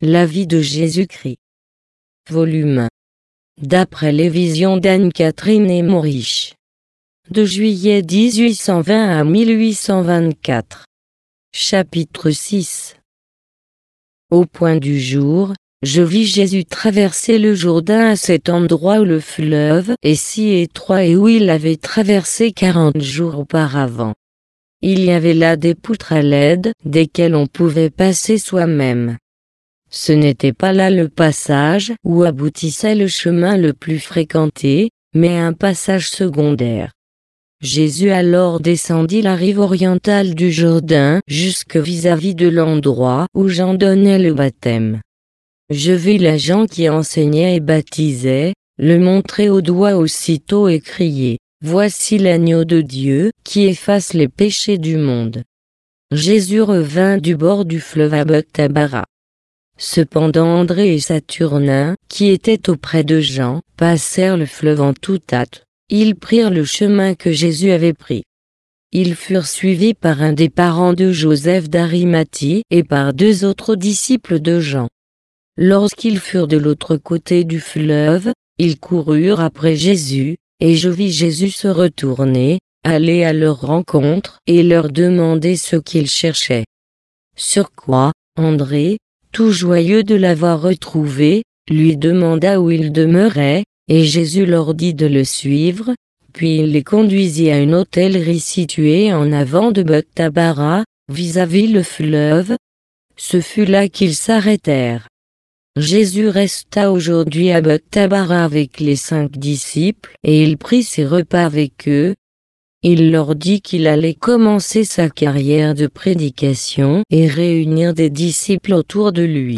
La vie de Jésus-Christ. Volume 1. D'après les visions d'Anne-Catherine et Maurice. De juillet 1820 à 1824. Chapitre 6. Au point du jour, je vis Jésus traverser le Jourdain à cet endroit où le fleuve est si étroit et où il avait traversé 40 jours auparavant. Il y avait là des poutres à l'aide, desquelles on pouvait passer soi-même. Ce n'était pas là le passage où aboutissait le chemin le plus fréquenté, mais un passage secondaire. Jésus alors descendit la rive orientale du Jourdain jusque vis-à-vis de l'endroit où Jean donnait le baptême. Je vis là Jean qui enseignait et baptisait, le montrer au doigt aussitôt et crier: Voici l'agneau de Dieu qui efface les péchés du monde. Jésus revint du bord du fleuve à Bethabara. Cependant André et Saturnin, qui étaient auprès de Jean, passèrent le fleuve en toute hâte. Ils prirent le chemin que Jésus avait pris. Ils furent suivis par un des parents de Joseph d'Arimathie et par 2 autres disciples de Jean. Lorsqu'ils furent de l'autre côté du fleuve, ils coururent après Jésus, et je vis Jésus se retourner, aller à leur rencontre et leur demander ce qu'ils cherchaient. Sur quoi, André, tout joyeux de l'avoir retrouvé, lui demanda où il demeurait, et Jésus leur dit de le suivre, puis il les conduisit à une hôtellerie située en avant de Bethabara, vis-à-vis le fleuve. Ce fut là qu'ils s'arrêtèrent. Jésus resta aujourd'hui à Bethabara avec les 5 disciples, et il prit ses repas avec eux. Il leur dit qu'il allait commencer sa carrière de prédication et réunir des disciples autour de lui.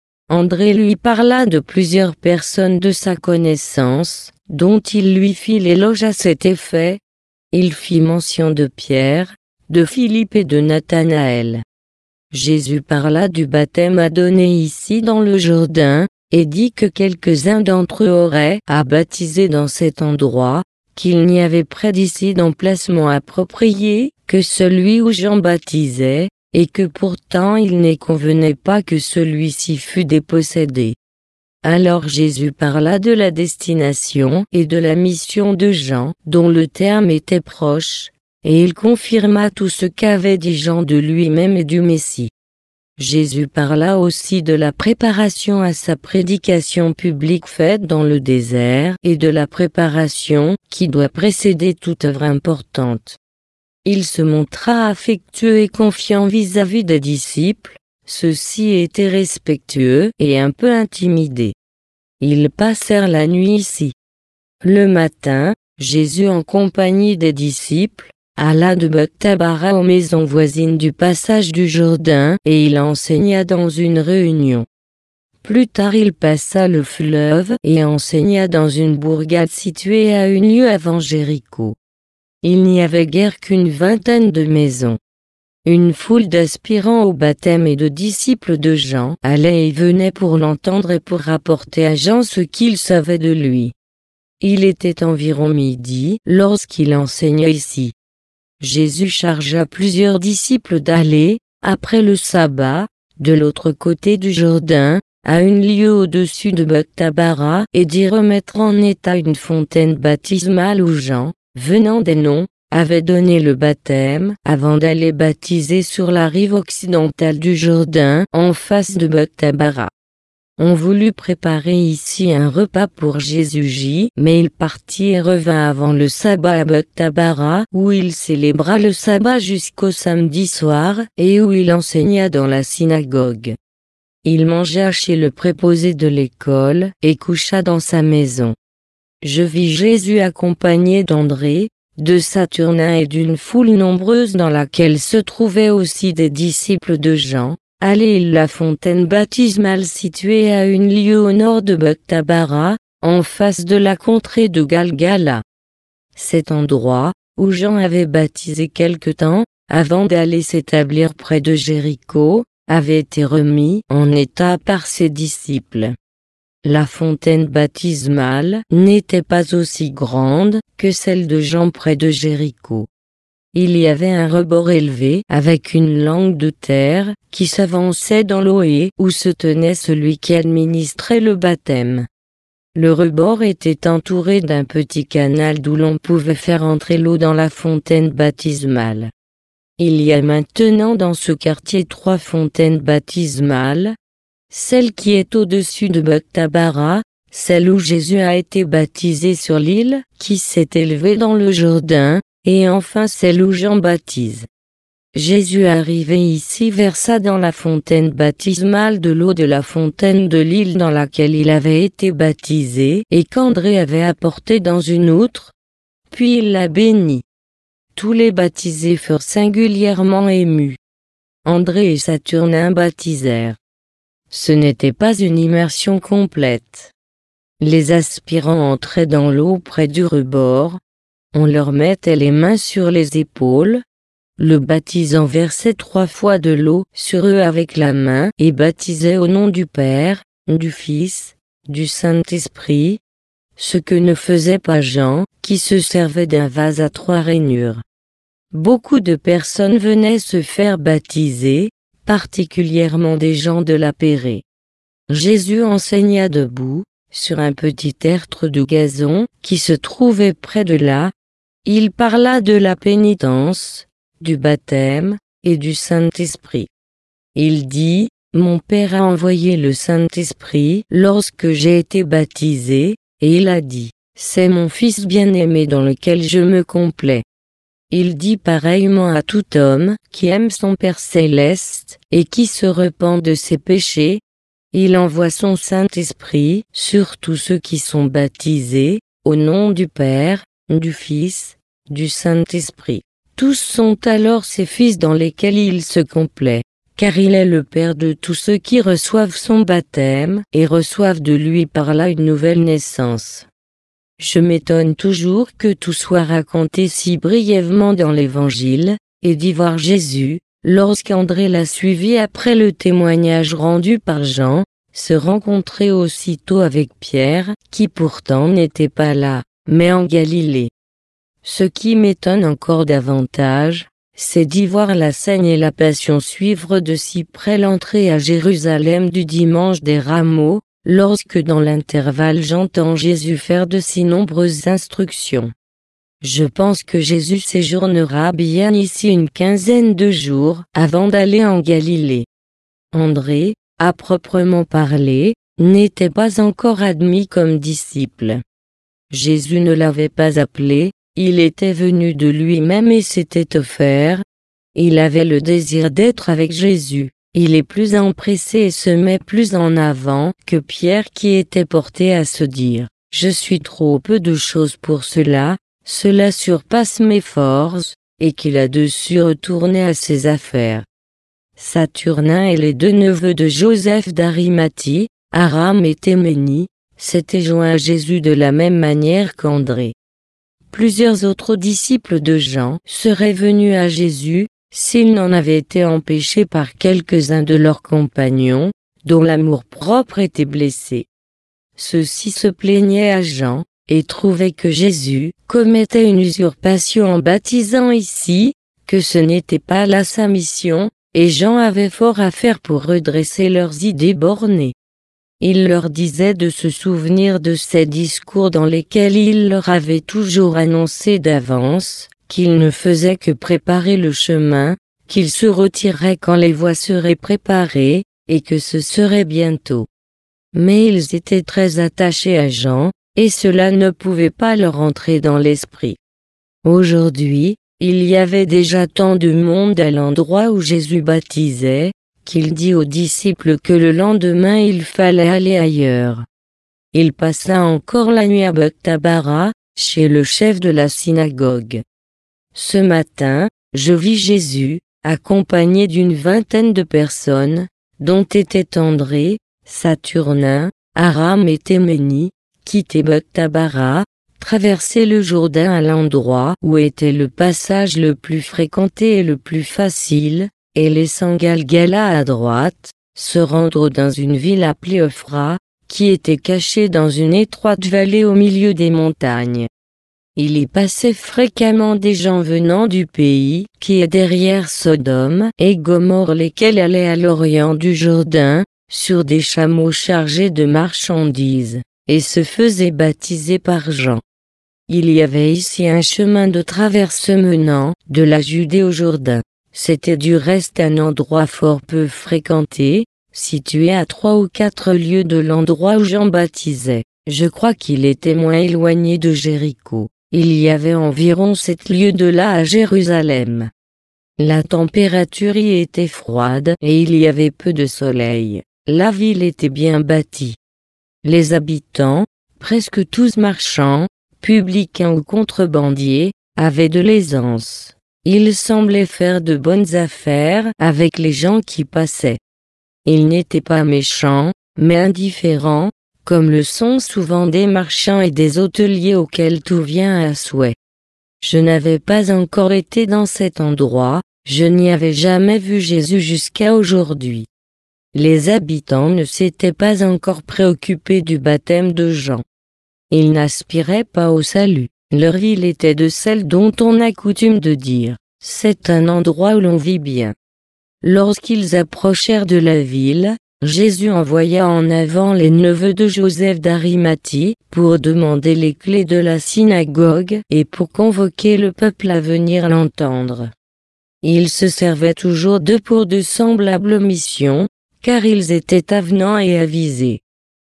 André lui parla de plusieurs personnes de sa connaissance, dont il lui fit l'éloge à cet effet. Il fit mention de Pierre, de Philippe et de Nathanaël. Jésus parla du baptême à donner ici dans le Jourdain, et dit que quelques-uns d'entre eux auraient à baptiser dans cet endroit, qu'il n'y avait près d'ici d'emplacement approprié que celui où Jean baptisait, et que pourtant il ne convenait pas que celui-ci fût dépossédé. Alors Jésus parla de la destination et de la mission de Jean, dont le terme était proche, et il confirma tout ce qu'avait dit Jean de lui-même et du Messie. Jésus parla aussi de la préparation à sa prédication publique faite dans le désert et de la préparation qui doit précéder toute œuvre importante. Il se montra affectueux et confiant vis-à-vis des disciples, ceux-ci étaient respectueux et un peu intimidés. Ils passèrent la nuit ici. Le matin, Jésus en compagnie des disciples, alla de Bethabara aux maisons voisines du passage du Jourdain et il enseigna dans une réunion. Plus tard il passa le fleuve et enseigna dans une bourgade située à 1 lieue avant Jéricho. Il n'y avait guère qu'une 20aine de maisons. Une foule d'aspirants au baptême et de disciples de Jean allait et venait pour l'entendre et pour rapporter à Jean ce qu'ils savaient de lui. Il était environ midi lorsqu'il enseignait ici. Jésus chargea plusieurs disciples d'aller, après le sabbat, de l'autre côté du Jourdain, à 1 lieue au-dessus de Bethabara et d'y remettre en état une fontaine baptismale où Jean, venant des noms, avait donné le baptême avant d'aller baptiser sur la rive occidentale du Jourdain en face de Bethabara. On voulut préparer ici un repas pour Jésus, mais il partit et revint avant le sabbat à Bethabara, où il célébra le sabbat jusqu'au samedi soir, et où il enseigna dans la synagogue. Il mangea chez le préposé de l'école, et coucha dans sa maison. Je vis Jésus accompagné d'André, de Saturnin et d'une foule nombreuse dans laquelle se trouvaient aussi des disciples de Jean, aller la fontaine baptismale située à 1 lieue au nord de Bethabara, en face de la contrée de Galgala. Cet endroit, où Jean avait baptisé quelque temps, avant d'aller s'établir près de Jéricho, avait été remis en état par ses disciples. La fontaine baptismale n'était pas aussi grande que celle de Jean près de Jéricho. Il y avait un rebord élevé avec une langue de terre qui s'avançait dans l'eau et où se tenait celui qui administrait le baptême. Le rebord était entouré d'un petit canal d'où l'on pouvait faire entrer l'eau dans la fontaine baptismale. Il y a maintenant dans ce quartier 3 fontaines baptismales. Celle qui est au-dessus de Bethabara, celle où Jésus a été baptisé sur l'île qui s'est élevée dans le Jourdain, et enfin celle où Jean baptise. Jésus arrivé ici versa dans la fontaine baptismale de l'eau de la fontaine de l'île dans laquelle il avait été baptisé et qu'André avait apporté dans une outre, puis il la bénit. Tous les baptisés furent singulièrement émus. André et Saturnin baptisèrent. Ce n'était pas une immersion complète. Les aspirants entraient dans l'eau près du rebord, on leur mettait les mains sur les épaules, le baptisant versait 3 fois de l'eau sur eux avec la main et baptisait au nom du Père, du Fils, du Saint-Esprit, ce que ne faisait pas Jean, qui se servait d'un vase à 3 rainures. Beaucoup de personnes venaient se faire baptiser, particulièrement des gens de la Pérée. Jésus enseigna debout, sur un petit tertre de gazon qui se trouvait près de là. Il parla de la pénitence, du baptême, et du Saint-Esprit. Il dit, « Mon Père a envoyé le Saint-Esprit lorsque j'ai été baptisé, et il a dit, « C'est mon Fils bien-aimé dans lequel je me complais. » Il dit pareillement à tout homme qui aime son Père céleste et qui se repent de ses péchés. Il envoie son Saint-Esprit sur tous ceux qui sont baptisés, au nom du Père, du Fils, du Saint-Esprit. Tous sont alors ses fils dans lesquels il se complaît, car il est le Père de tous ceux qui reçoivent son baptême et reçoivent de lui par là une nouvelle naissance. Je m'étonne toujours que tout soit raconté si brièvement dans l'Évangile, et d'y voir Jésus, lorsqu'André l'a suivi après le témoignage rendu par Jean, se rencontrer aussitôt avec Pierre, qui pourtant n'était pas là, mais en Galilée. Ce qui m'étonne encore davantage, c'est d'y voir la scène et la passion suivre de si près l'entrée à Jérusalem du dimanche des Rameaux, lorsque dans l'intervalle j'entends Jésus faire de si nombreuses instructions. Je pense que Jésus séjournera bien ici une quinzaine de jours avant d'aller en Galilée. André, à proprement parler, n'était pas encore admis comme disciple. Jésus ne l'avait pas appelé, il était venu de lui-même et s'était offert. Il avait le désir d'être avec Jésus. Il est plus empressé et se met plus en avant que Pierre qui était porté à se dire « Je suis trop peu de choses pour cela, cela surpasse mes forces » et qu'il a dessus retourné à ses affaires. Saturnin et les 2 neveux de Joseph d'Arimathie, Aram et Théménie, s'étaient joints à Jésus de la même manière qu'André. Plusieurs autres disciples de Jean seraient venus à Jésus, s'ils n'en avaient été empêchés par quelques-uns de leurs compagnons, dont l'amour-propre était blessé. Ceux-ci se plaignaient à Jean, et trouvaient que Jésus commettait une usurpation en baptisant ici, que ce n'était pas là sa mission, et Jean avait fort à faire pour redresser leurs idées bornées. Il leur disait de se souvenir de ces discours dans lesquels il leur avait toujours annoncé d'avance, qu'il ne faisait que préparer le chemin, qu'il se retirerait quand les voies seraient préparées, et que ce serait bientôt. Mais ils étaient très attachés à Jean, et cela ne pouvait pas leur entrer dans l'esprit. Aujourd'hui, il y avait déjà tant de monde à l'endroit où Jésus baptisait, qu'il dit aux disciples que le lendemain il fallait aller ailleurs. Il passa encore la nuit à Bethabara, chez le chef de la synagogue. Ce matin, je vis Jésus, accompagné d'une vingtaine de personnes, dont étaient André, Saturnin, Aram et Théménie, quitter Bethabara, traverser le Jourdain à l'endroit où était le passage le plus fréquenté et le plus facile, et laissant Galgala à droite, se rendre dans une ville appelée Ophra, qui était cachée dans une étroite vallée au milieu des montagnes. Il y passait fréquemment des gens venant du pays qui est derrière Sodome et Gomorrhe, lesquels allaient à l'orient du Jourdain, sur des chameaux chargés de marchandises, et se faisaient baptiser par Jean. Il y avait ici un chemin de traverse menant de la Judée au Jourdain. C'était du reste un endroit fort peu fréquenté, situé à 3 ou 4 lieues de l'endroit où Jean baptisait. Je crois qu'il était moins éloigné de Jéricho. Il y avait environ 7 lieues de là à Jérusalem. La température y était froide et il y avait peu de soleil. La ville était bien bâtie. Les habitants, presque tous marchands, publicains ou contrebandiers, avaient de l'aisance. Ils semblaient faire de bonnes affaires avec les gens qui passaient. Ils n'étaient pas méchants, mais indifférents, comme le sont souvent des marchands et des hôteliers auxquels tout vient à souhait. Je n'avais pas encore été dans cet endroit, je n'y avais jamais vu Jésus jusqu'à aujourd'hui. Les habitants ne s'étaient pas encore préoccupés du baptême de Jean. Ils n'aspiraient pas au salut. Leur ville était de celles dont on a coutume de dire, c'est un endroit où l'on vit bien. Lorsqu'ils approchèrent de la ville, Jésus envoya en avant les neveux de Joseph d'Arimathie pour demander les clés de la synagogue et pour convoquer le peuple à venir l'entendre. Ils se servaient toujours d'eux pour de semblables missions, car ils étaient avenants et avisés.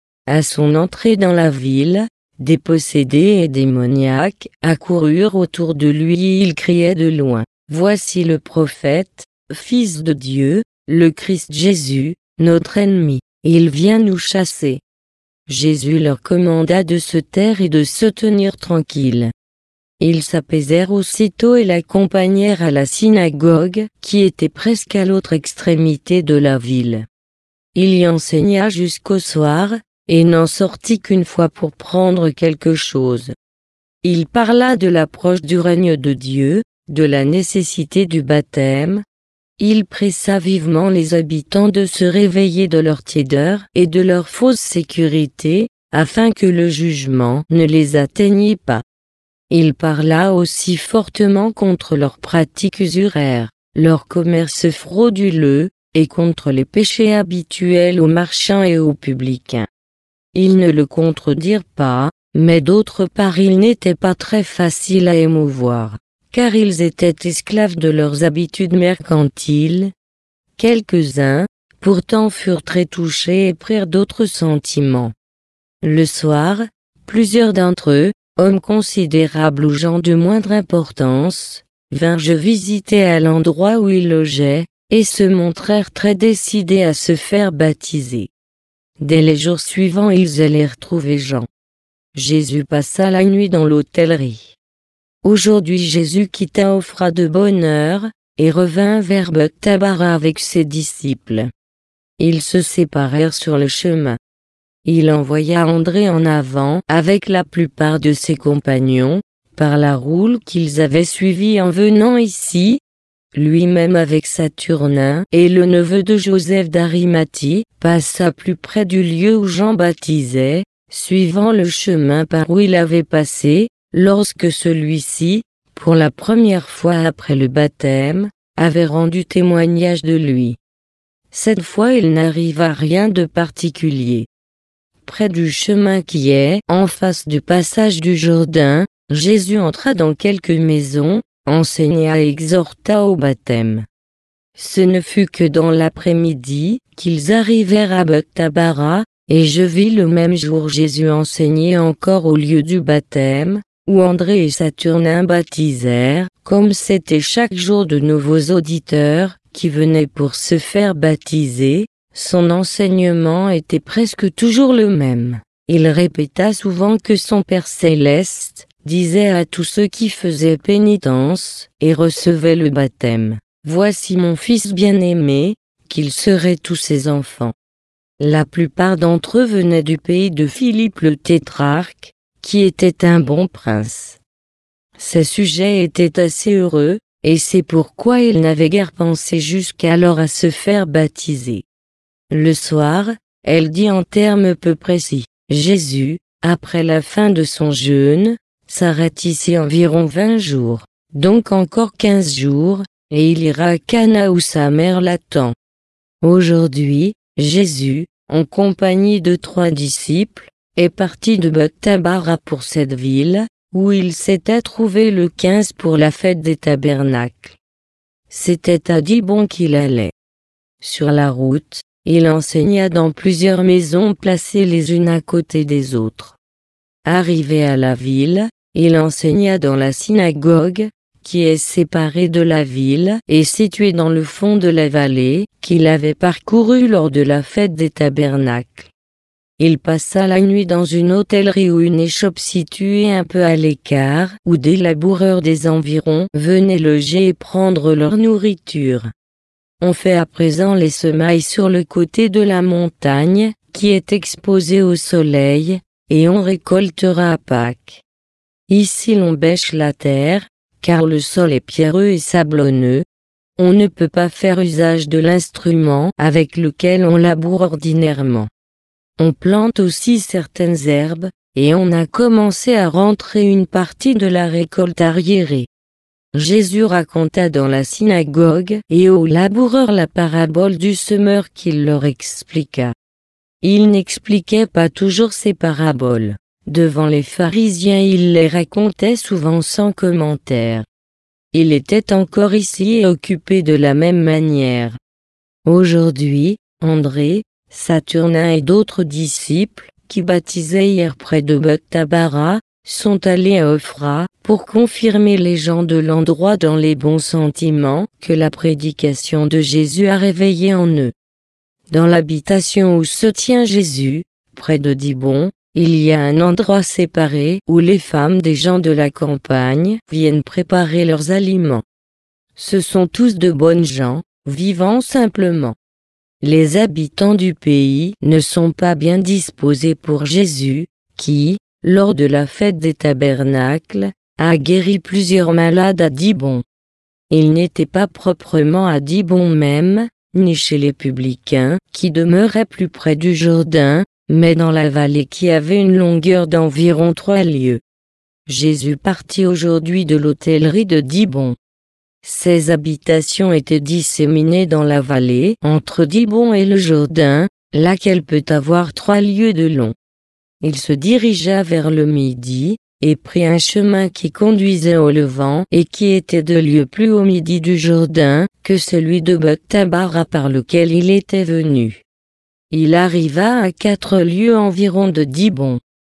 À son entrée dans la ville, des possédés et démoniaques accoururent autour de lui et ils criaient de loin, « Voici le prophète, Fils de Dieu, le Christ Jésus, notre ennemi, il vient nous chasser. » Jésus leur commanda de se taire et de se tenir tranquilles. Ils s'apaisèrent aussitôt et l'accompagnèrent à la synagogue, qui était presque à l'autre extrémité de la ville. Il y enseigna jusqu'au soir, et n'en sortit qu'une fois pour prendre quelque chose. Il parla de l'approche du règne de Dieu, de la nécessité du baptême. Il pressa vivement les habitants de se réveiller de leur tiédeur et de leur fausse sécurité, afin que le jugement ne les atteignît pas. Il parla aussi fortement contre leurs pratiques usuraires, leur commerce frauduleux, et contre les péchés habituels aux marchands et aux publicains. Ils ne le contredirent pas, mais d'autre part ils n'étaient pas très faciles à émouvoir, car ils étaient esclaves de leurs habitudes mercantiles. Quelques-uns, pourtant furent très touchés et prirent d'autres sentiments. Le soir, plusieurs d'entre eux, hommes considérables ou gens de moindre importance, vinrent visiter à l'endroit où ils logeaient, et se montrèrent très décidés à se faire baptiser. Dès les jours suivants ils allèrent trouver Jean. Jésus passa la nuit dans l'hôtellerie. Aujourd'hui Jésus quitta Ophrah de bonne heure, et revint vers Bethtabara avec ses disciples. Ils se séparèrent sur le chemin. Il envoya André en avant avec la plupart de ses compagnons, par la route qu'ils avaient suivie en venant ici. Lui-même avec Saturnin et le neveu de Joseph d'Arimathie passa plus près du lieu où Jean baptisait, suivant le chemin par où il avait passé, lorsque celui-ci, pour la première fois après le baptême, avait rendu témoignage de lui. Cette fois il n'arriva rien de particulier. Près du chemin qui est en face du passage du Jourdain, Jésus entra dans quelques maisons, enseigna et exhorta au baptême. Ce ne fut que dans l'après-midi qu'ils arrivèrent à Bethtabara, et je vis le même jour Jésus enseigner encore au lieu du baptême, où André et Saturnin baptisèrent, comme c'était chaque jour de nouveaux auditeurs, qui venaient pour se faire baptiser. Son enseignement était presque toujours le même. Il répéta souvent que son Père céleste disait à tous ceux qui faisaient pénitence et recevaient le baptême, « Voici mon Fils bien-aimé », qu'ils seraient tous ses enfants. La plupart d'entre eux venaient du pays de Philippe le tétrarque, qui était un bon prince. Ces sujets étaient assez heureux, et c'est pourquoi ils n'avaient guère pensé jusqu'alors à se faire baptiser. Le soir, elle dit en termes peu précis, Jésus, après la fin de son jeûne, s'arrête ici environ 20 jours, donc encore 15 jours, et il ira à Cana où sa mère l'attend. Aujourd'hui, Jésus, en compagnie de 3 disciples, est parti de Bethabara pour cette ville, où il s'était trouvé le 15 pour la fête des tabernacles. C'était à Dibon qu'il allait. Sur la route, il enseigna dans plusieurs maisons placées les unes à côté des autres. Arrivé à la ville, il enseigna dans la synagogue, qui est séparée de la ville et située dans le fond de la vallée, qu'il avait parcourue lors de la fête des tabernacles. Il passa la nuit dans une hôtellerie ou une échoppe située un peu à l'écart, où des laboureurs des environs venaient loger et prendre leur nourriture. On fait à présent les semailles sur le côté de la montagne, qui est exposée au soleil, et on récoltera à Pâques. Ici l'on bêche la terre, car le sol est pierreux et sablonneux. On ne peut pas faire usage de l'instrument avec lequel on laboure ordinairement. On plante aussi certaines herbes, et on a commencé à rentrer une partie de la récolte arriérée. Jésus raconta dans la synagogue et aux laboureurs la parabole du semeur qu'il leur expliqua. Il n'expliquait pas toujours ces paraboles. Devant les pharisiens il les racontait souvent sans commentaire. Il était encore ici et occupé de la même manière. Aujourd'hui, André, Saturnin et d'autres disciples, qui baptisaient hier près de Bethabara, sont allés à Ophra, pour confirmer les gens de l'endroit dans les bons sentiments que la prédication de Jésus a réveillés en eux. Dans l'habitation où se tient Jésus, près de Dibon, il y a un endroit séparé où les femmes des gens de la campagne viennent préparer leurs aliments. Ce sont tous de bonnes gens, vivant simplement. Les habitants du pays ne sont pas bien disposés pour Jésus, qui, lors de la fête des tabernacles, a guéri plusieurs malades à Dibon. Il n'était pas proprement à Dibon même, ni chez les publicains, qui demeuraient plus près du Jourdain, mais dans la vallée qui avait une longueur d'environ 3 lieues. Jésus partit aujourd'hui de l'hôtellerie de Dibon. Ses habitations étaient disséminées dans la vallée, entre Dibon et le Jourdain, laquelle peut avoir 3 lieues de long. Il se dirigea vers le midi, et prit un chemin qui conduisait au Levant et qui était 2 lieues plus au midi du Jourdain que celui de Bethabara par lequel il était venu. Il arriva à 4 lieues environ de Dibon.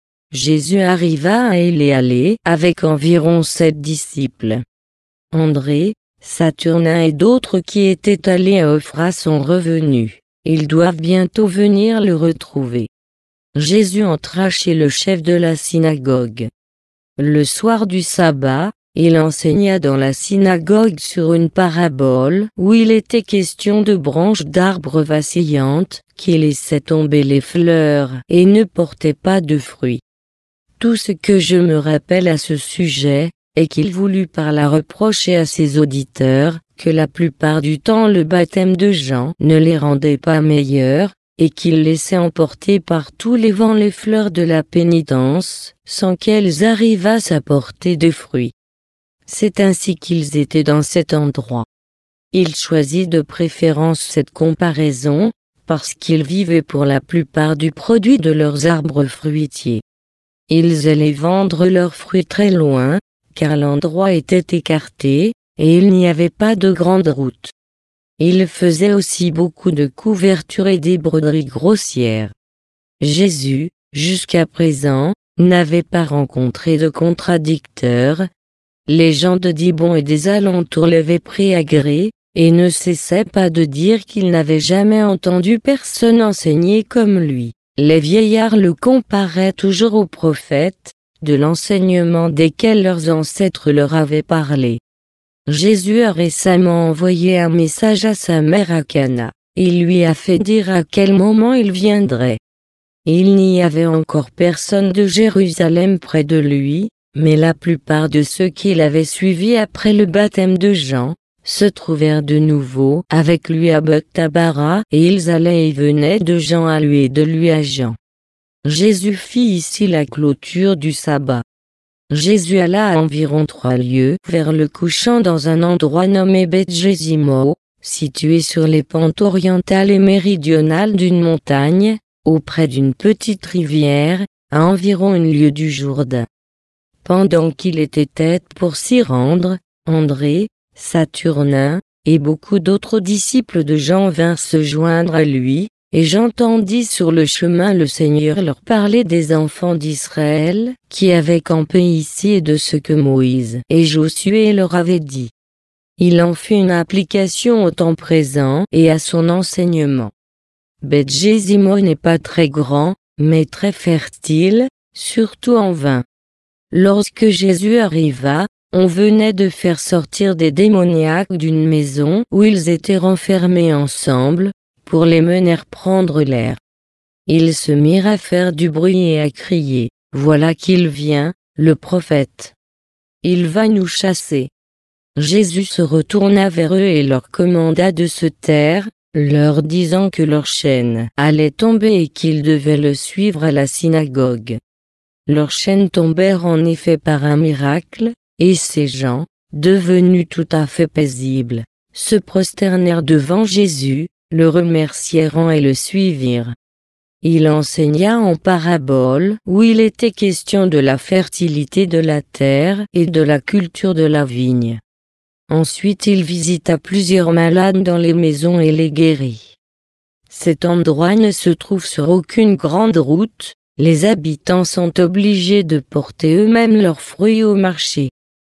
Jésus arriva à Éléalé avec environ 7 disciples. André, Saturnin et d'autres qui étaient allés à Ophra sont revenus. Ils doivent bientôt venir le retrouver. Jésus entra chez le chef de la synagogue. Le soir du sabbat, il enseigna dans la synagogue sur une parabole où il était question de branches d'arbres vacillantes qui laissaient tomber les fleurs et ne portaient pas de fruits. Tout ce que je me rappelle à ce sujet est qu'il voulut par là reprocher à ses auditeurs que la plupart du temps le baptême de Jean ne les rendait pas meilleurs, et qu'il laissait emporter par tous les vents les fleurs de la pénitence, sans qu'elles arrivassent à porter de fruits. C'est ainsi qu'ils étaient dans cet endroit. Il choisit de préférence cette comparaison, parce qu'ils vivaient pour la plupart du produit de leurs arbres fruitiers. Ils allaient vendre leurs fruits très loin, car l'endroit était écarté, et il n'y avait pas de grande route. Il faisait aussi beaucoup de couvertures et des broderies grossières. Jésus, jusqu'à présent, n'avait pas rencontré de contradicteurs. Les gens de Dibon et des alentours l'avaient pris à gré, et ne cessaient pas de dire qu'ils n'avaient jamais entendu personne enseigner comme lui. Les vieillards le comparaient toujours aux prophètes, de l'enseignement desquels leurs ancêtres leur avaient parlé. Jésus a récemment envoyé un message à sa mère à Cana. Il lui a fait dire à quel moment il viendrait. Il n'y avait encore personne de Jérusalem près de lui, mais la plupart de ceux qui l'avaient suivi après le baptême de Jean, se trouvèrent de nouveau avec lui à Bethabara et ils allaient et venaient de Jean à lui et de lui à Jean. Jésus fit ici la clôture du sabbat. Jésus alla à environ 3 lieues vers le couchant dans un endroit nommé Beth-Jésimot, situé sur les pentes orientales et méridionales d'une montagne, auprès d'une petite rivière, à environ 1 lieue du Jourdain. Pendant qu'il était tête pour s'y rendre, André, Saturnin, et beaucoup d'autres disciples de Jean vinrent se joindre à lui, et j'entendis sur le chemin le Seigneur leur parler des enfants d'Israël, qui avaient campé ici et de ce que Moïse et Josué leur avaient dit. Il en fit une application au temps présent et à son enseignement. Beth-Jésimot n'est pas très grand, mais très fertile, surtout en vin. Lorsque Jésus arriva, on venait de faire sortir des démoniaques d'une maison où ils étaient renfermés ensemble, pour les mener prendre l'air. Ils se mirent à faire du bruit et à crier, « Voilà qu'il vient, le prophète. Il va nous chasser. » Jésus se retourna vers eux et leur commanda de se taire, leur disant que leur chaîne allait tomber et qu'ils devaient le suivre à la synagogue. Leurs chaînes tombèrent en effet par un miracle, et ces gens, devenus tout à fait paisibles, se prosternèrent devant Jésus, le remercièrent et le suivirent. Il enseigna en parabole où il était question de la fertilité de la terre et de la culture de la vigne. Ensuite il visita plusieurs malades dans les maisons et les guérit. Cet endroit ne se trouve sur aucune grande route, les habitants sont obligés de porter eux-mêmes leurs fruits au marché.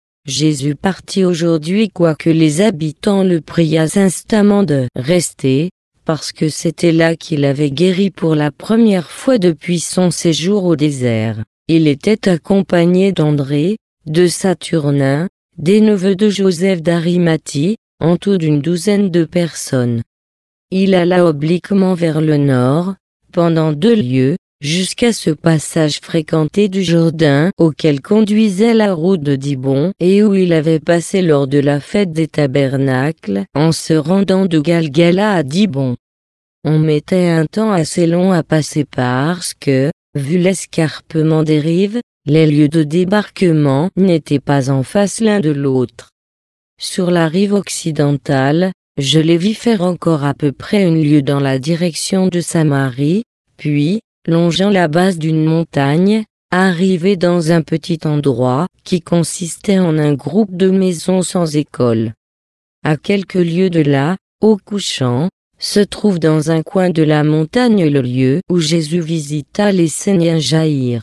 Jésus partit aujourd'hui quoique les habitants le priassent instamment de rester, parce que c'était là qu'il avait guéri pour la première fois depuis son séjour au désert. Il était accompagné d'André, de Saturnin, des neveux de Joseph d'Arimathie, en tout d'une 12aine de personnes. Il alla obliquement vers le nord, pendant 2 lieues, jusqu'à ce passage fréquenté du Jourdain auquel conduisait la route de Dibon et où il avait passé lors de la fête des tabernacles en se rendant de Galgala à Dibon. On mettait un temps assez long à passer parce que, vu l'escarpement des rives, les lieux de débarquement n'étaient pas en face l'un de l'autre. Sur la rive occidentale, je les vis faire encore à peu près 1 lieue dans la direction de Samarie, puis, longeant la base d'une montagne, arriver dans un petit endroit qui consistait en un groupe de maisons sans école. À quelques lieues de là, au couchant, se trouve dans un coin de la montagne le lieu où Jésus visita les Séniens Jaïr.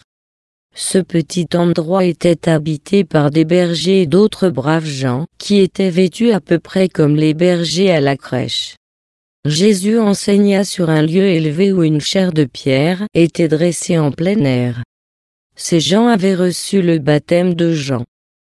Ce petit endroit était habité par des bergers et d'autres braves gens qui étaient vêtus à peu près comme les bergers à la crèche. Jésus enseigna sur un lieu élevé où une chaire de pierre était dressée en plein air. Ces gens avaient reçu le baptême de Jean.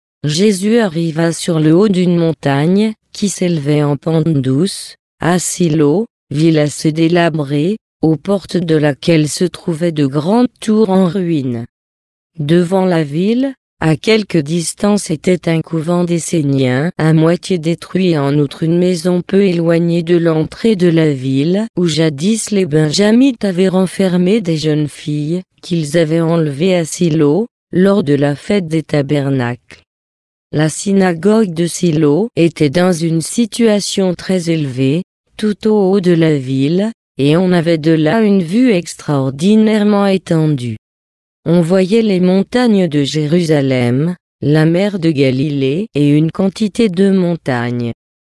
Jésus arriva sur le haut d'une montagne, qui s'élevait en pente douce, à Silo, ville assez délabrée, aux portes de laquelle se trouvaient de grandes tours en ruine. Devant la ville, à quelque distance était un couvent d'Esséniens, à moitié détruit et en outre une maison peu éloignée de l'entrée de la ville, où jadis les Benjamites avaient renfermé des jeunes filles, qu'ils avaient enlevées à Silo, lors de la fête des tabernacles. La synagogue de Silo était dans une situation très élevée, tout au haut de la ville, et on avait de là une vue extraordinairement étendue. On voyait les montagnes de Jérusalem, la mer de Galilée et une quantité de montagnes.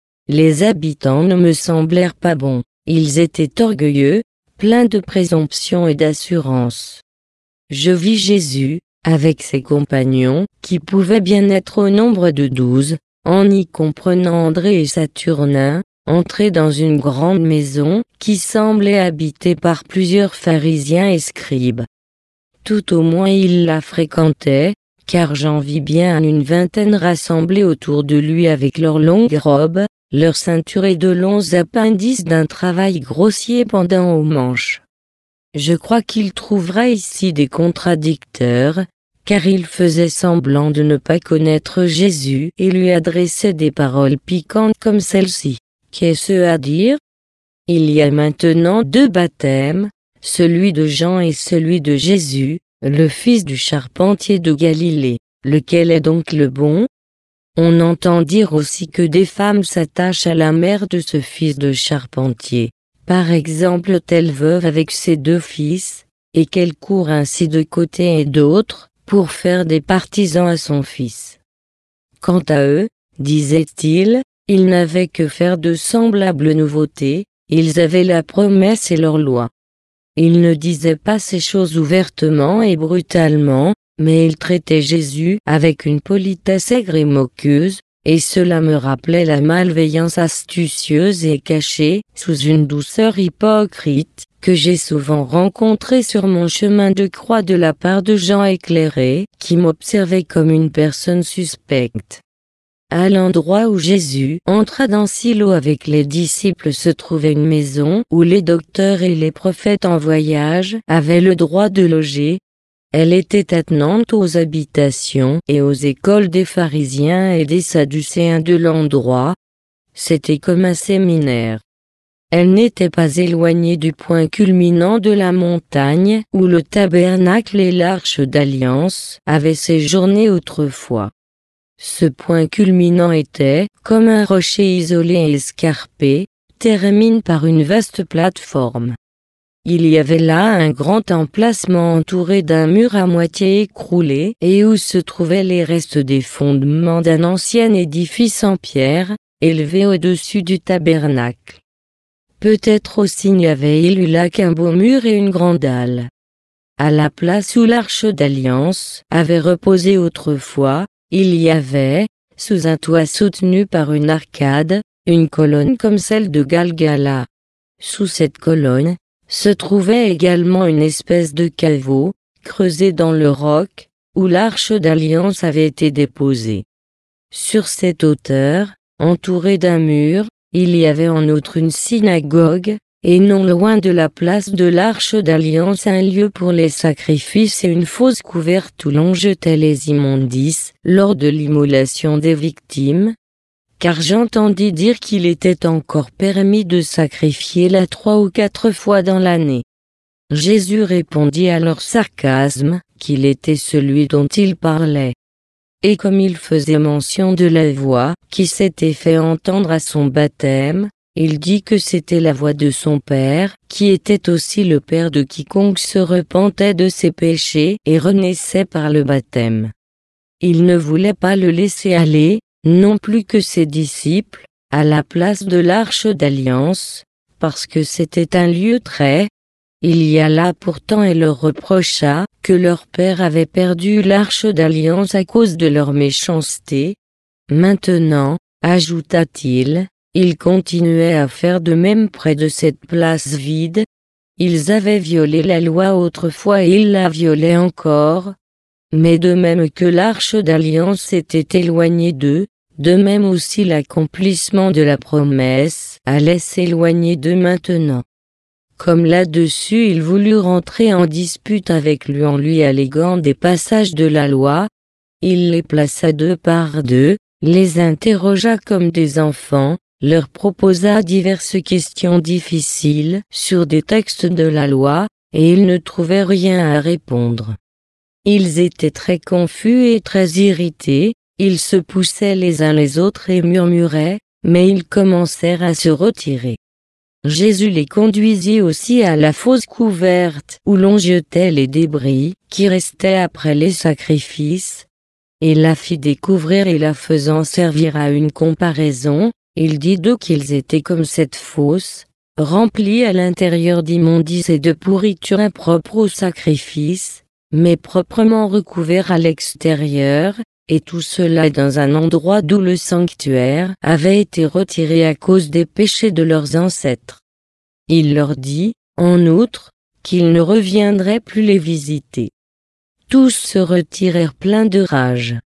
Les habitants ne me semblèrent pas bons, ils étaient orgueilleux, pleins de présomption et d'assurance. Je vis Jésus, avec ses compagnons, qui pouvaient bien être au nombre de 12, en y comprenant André et Saturnin, entrer dans une grande maison, qui semblait habitée par plusieurs pharisiens et scribes. Tout au moins il la fréquentait, car j'en vis bien 20 rassemblés autour de lui avec leurs longues robes, leurs ceintures et de longs appendices d'un travail grossier pendant aux manches. Je crois qu'il trouvera ici des contradicteurs, car il faisait semblant de ne pas connaître Jésus et lui adressait des paroles piquantes comme celle-ci. Qu'est-ce à dire? Il y a maintenant 2 baptêmes, celui de Jean et celui de Jésus, le fils du charpentier de Galilée. Lequel est donc le bon? On entend dire aussi que des femmes s'attachent à la mère de ce fils de charpentier, par exemple telle veuve avec ses 2 fils, et qu'elle court ainsi de côté et d'autre, pour faire des partisans à son fils. Quant à eux, disait-il, ils n'avaient que faire de semblables nouveautés, ils avaient la promesse et leur loi. Ils ne disaient pas ces choses ouvertement et brutalement, mais ils traitaient Jésus avec une politesse aigre et moqueuse, et cela me rappelait la malveillance astucieuse et cachée, sous une douceur hypocrite, que j'ai souvent rencontrée sur mon chemin de croix de la part de gens éclairés, qui m'observaient comme une personne suspecte. À l'endroit où Jésus entra dans Silo avec les disciples se trouvait une maison où les docteurs et les prophètes en voyage avaient le droit de loger. Elle était attenante aux habitations et aux écoles des pharisiens et des sadducéens de l'endroit. C'était comme un séminaire. Elle n'était pas éloignée du point culminant de la montagne où le tabernacle et l'arche d'alliance avaient séjourné autrefois. Ce point culminant était, comme un rocher isolé et escarpé, termine par une vaste plateforme. Il y avait là un grand emplacement entouré d'un mur à moitié écroulé et où se trouvaient les restes des fondements d'un ancien édifice en pierre, élevé au-dessus du tabernacle. Peut-être aussi n'y avait-il eu là qu'un beau mur et une grande halle. À la place où l'arche d'alliance avait reposé autrefois, il y avait, sous un toit soutenu par une arcade, une colonne comme celle de Galgala. Sous cette colonne, se trouvait également une espèce de caveau, creusé dans le roc, où l'arche d'alliance avait été déposée. Sur cette hauteur, entourée d'un mur, il y avait en outre une synagogue, et non loin de la place de l'arche d'alliance un lieu pour les sacrifices et une fosse couverte où l'on jetait les immondices, lors de l'immolation des victimes. Car j'entendis dire qu'il était encore permis de sacrifier là 3 ou 4 fois dans l'année. Jésus répondit à leur sarcasme, qu'il était celui dont il parlait. Et comme il faisait mention de la voix, qui s'était fait entendre à son baptême, il dit que c'était la voix de son Père, qui était aussi le Père de quiconque se repentait de ses péchés et renaissait par le baptême. Il ne voulait pas le laisser aller, non plus que ses disciples, à la place de l'arche d'alliance, parce que c'était un lieu très. Il y alla pourtant et leur reprocha que leur père avait perdu l'arche d'alliance à cause de leur méchanceté. Maintenant, ajouta-t-il, ils continuaient à faire de même près de cette place vide. Ils avaient violé la loi autrefois et ils la violaient encore. Mais de même que l'arche d'alliance s'était éloignée d'eux, de même aussi l'accomplissement de la promesse allait s'éloigner d'eux maintenant. Comme là-dessus il voulut rentrer en dispute avec lui en lui alléguant des passages de la loi, il les plaça 2 par 2, les interrogea comme des enfants, leur proposa diverses questions difficiles sur des textes de la loi, et ils ne trouvaient rien à répondre. Ils étaient très confus et très irrités, ils se poussaient les uns les autres et murmuraient, mais ils commencèrent à se retirer. Jésus les conduisit aussi à la fosse couverte où l'on jetait les débris qui restaient après les sacrifices, et la fit découvrir et la faisant servir à une comparaison, il dit d'eux qu'ils étaient comme cette fosse, remplie à l'intérieur d'immondices et de pourriture impropre au sacrifice, mais proprement recouvert à l'extérieur, et tout cela dans un endroit d'où le sanctuaire avait été retiré à cause des péchés de leurs ancêtres. Il leur dit, en outre, qu'il ne reviendrait plus les visiter. Tous se retirèrent pleins de rage.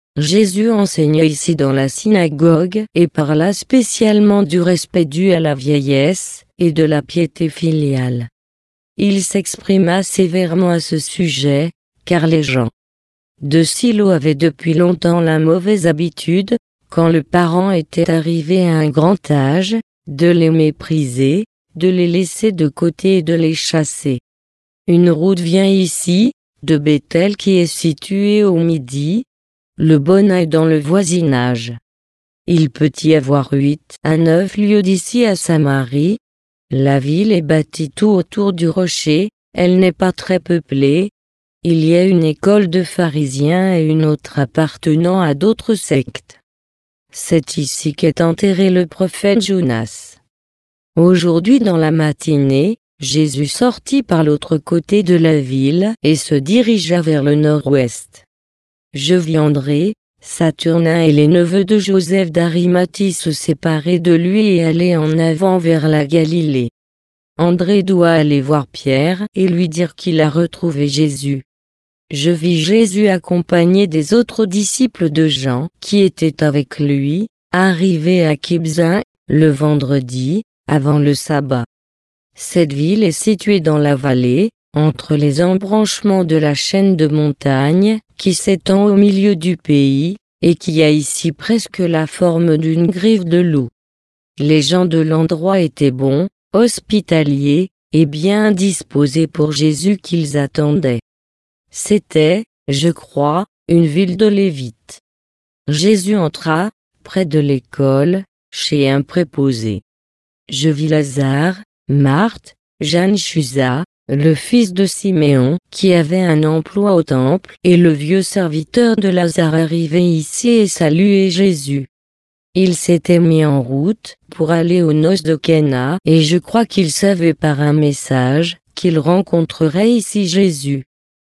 Jésus enseigna ici dans la synagogue et parla spécialement du respect dû à la vieillesse et de la piété filiale. Il s'exprima sévèrement à ce sujet, car les gens de Silo avaient depuis longtemps la mauvaise habitude, quand le parent était arrivé à un grand âge, de les mépriser, de les laisser de côté et de les chasser. Une route vient ici, de Bethel qui est située au midi, le bonnet dans le voisinage. Il peut y avoir 8 à 9 lieues d'ici à Samarie. La ville est bâtie tout autour du rocher, elle n'est pas très peuplée. Il y a une école de pharisiens et une autre appartenant à d'autres sectes. C'est ici qu'est enterré le prophète Jonas. Aujourd'hui dans la matinée, Jésus sortit par l'autre côté de la ville et se dirigea vers le nord-ouest. Je vis André, Saturnin et les neveux de Joseph d'Arimathie se séparer de lui et aller en avant vers la Galilée. André doit aller voir Pierre et lui dire qu'il a retrouvé Jésus. Je vis Jésus accompagné des autres disciples de Jean qui étaient avec lui, arrivé à Kibza, le vendredi, avant le sabbat. Cette ville est située dans la vallée, entre les embranchements de la chaîne de montagnes, qui s'étend au milieu du pays, et qui a ici presque la forme d'une griffe de loup. Les gens de l'endroit étaient bons, hospitaliers, et bien disposés pour Jésus qu'ils attendaient. C'était, je crois, une ville de Lévites. Jésus entra, près de l'école, chez un préposé. Je vis Lazare, Marthe, Jeanne Chusa, le fils de Siméon, qui avait un emploi au temple, et le vieux serviteur de Lazare arrivé ici et salué Jésus. Il s'était mis en route, pour aller aux noces de Cana, et je crois qu'il savait par un message, qu'il rencontrerait ici Jésus.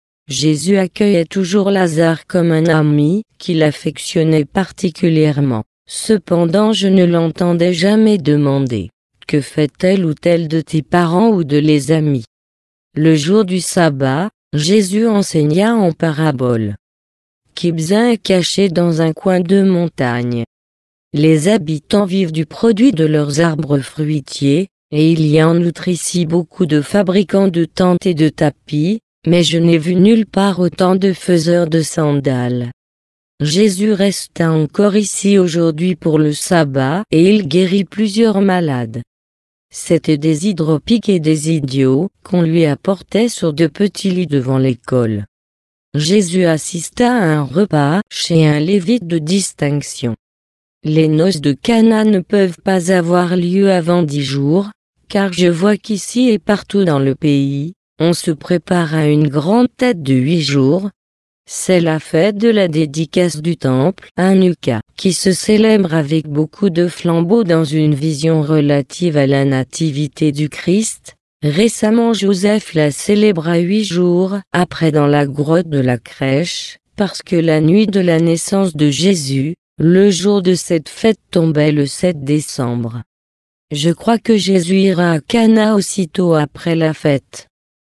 Jésus accueillait toujours Lazare comme un ami, qu'il affectionnait particulièrement. Cependant je ne l'entendais jamais demander « Que fait tel ou tel de tes parents ou de les amis ?» Le jour du sabbat, Jésus enseigna en parabole. Kibza est caché dans un coin de montagne. Les habitants vivent du produit de leurs arbres fruitiers, et il y a en outre ici beaucoup de fabricants de tentes et de tapis, mais je n'ai vu nulle part autant de faiseurs de sandales. Jésus resta encore ici aujourd'hui pour le sabbat et il guérit plusieurs malades. C'étaient des hydropiques et des idiots qu'on lui apportait sur de petits lits devant l'école. Jésus assista à un repas chez un lévite de distinction. Les noces de Cana ne peuvent pas avoir lieu avant 10 jours, car je vois qu'ici et partout dans le pays, on se prépare à une grande fête de 8 jours. C'est la fête de la dédicace du temple, Hanouka, qui se célèbre avec beaucoup de flambeaux dans une vision relative à la nativité du Christ. Récemment Joseph la célébra 8 jours après dans la grotte de la Crèche, parce que la nuit de la naissance de Jésus, le jour de cette fête tombait le 7 décembre. Je crois que Jésus ira à Cana aussitôt après la fête.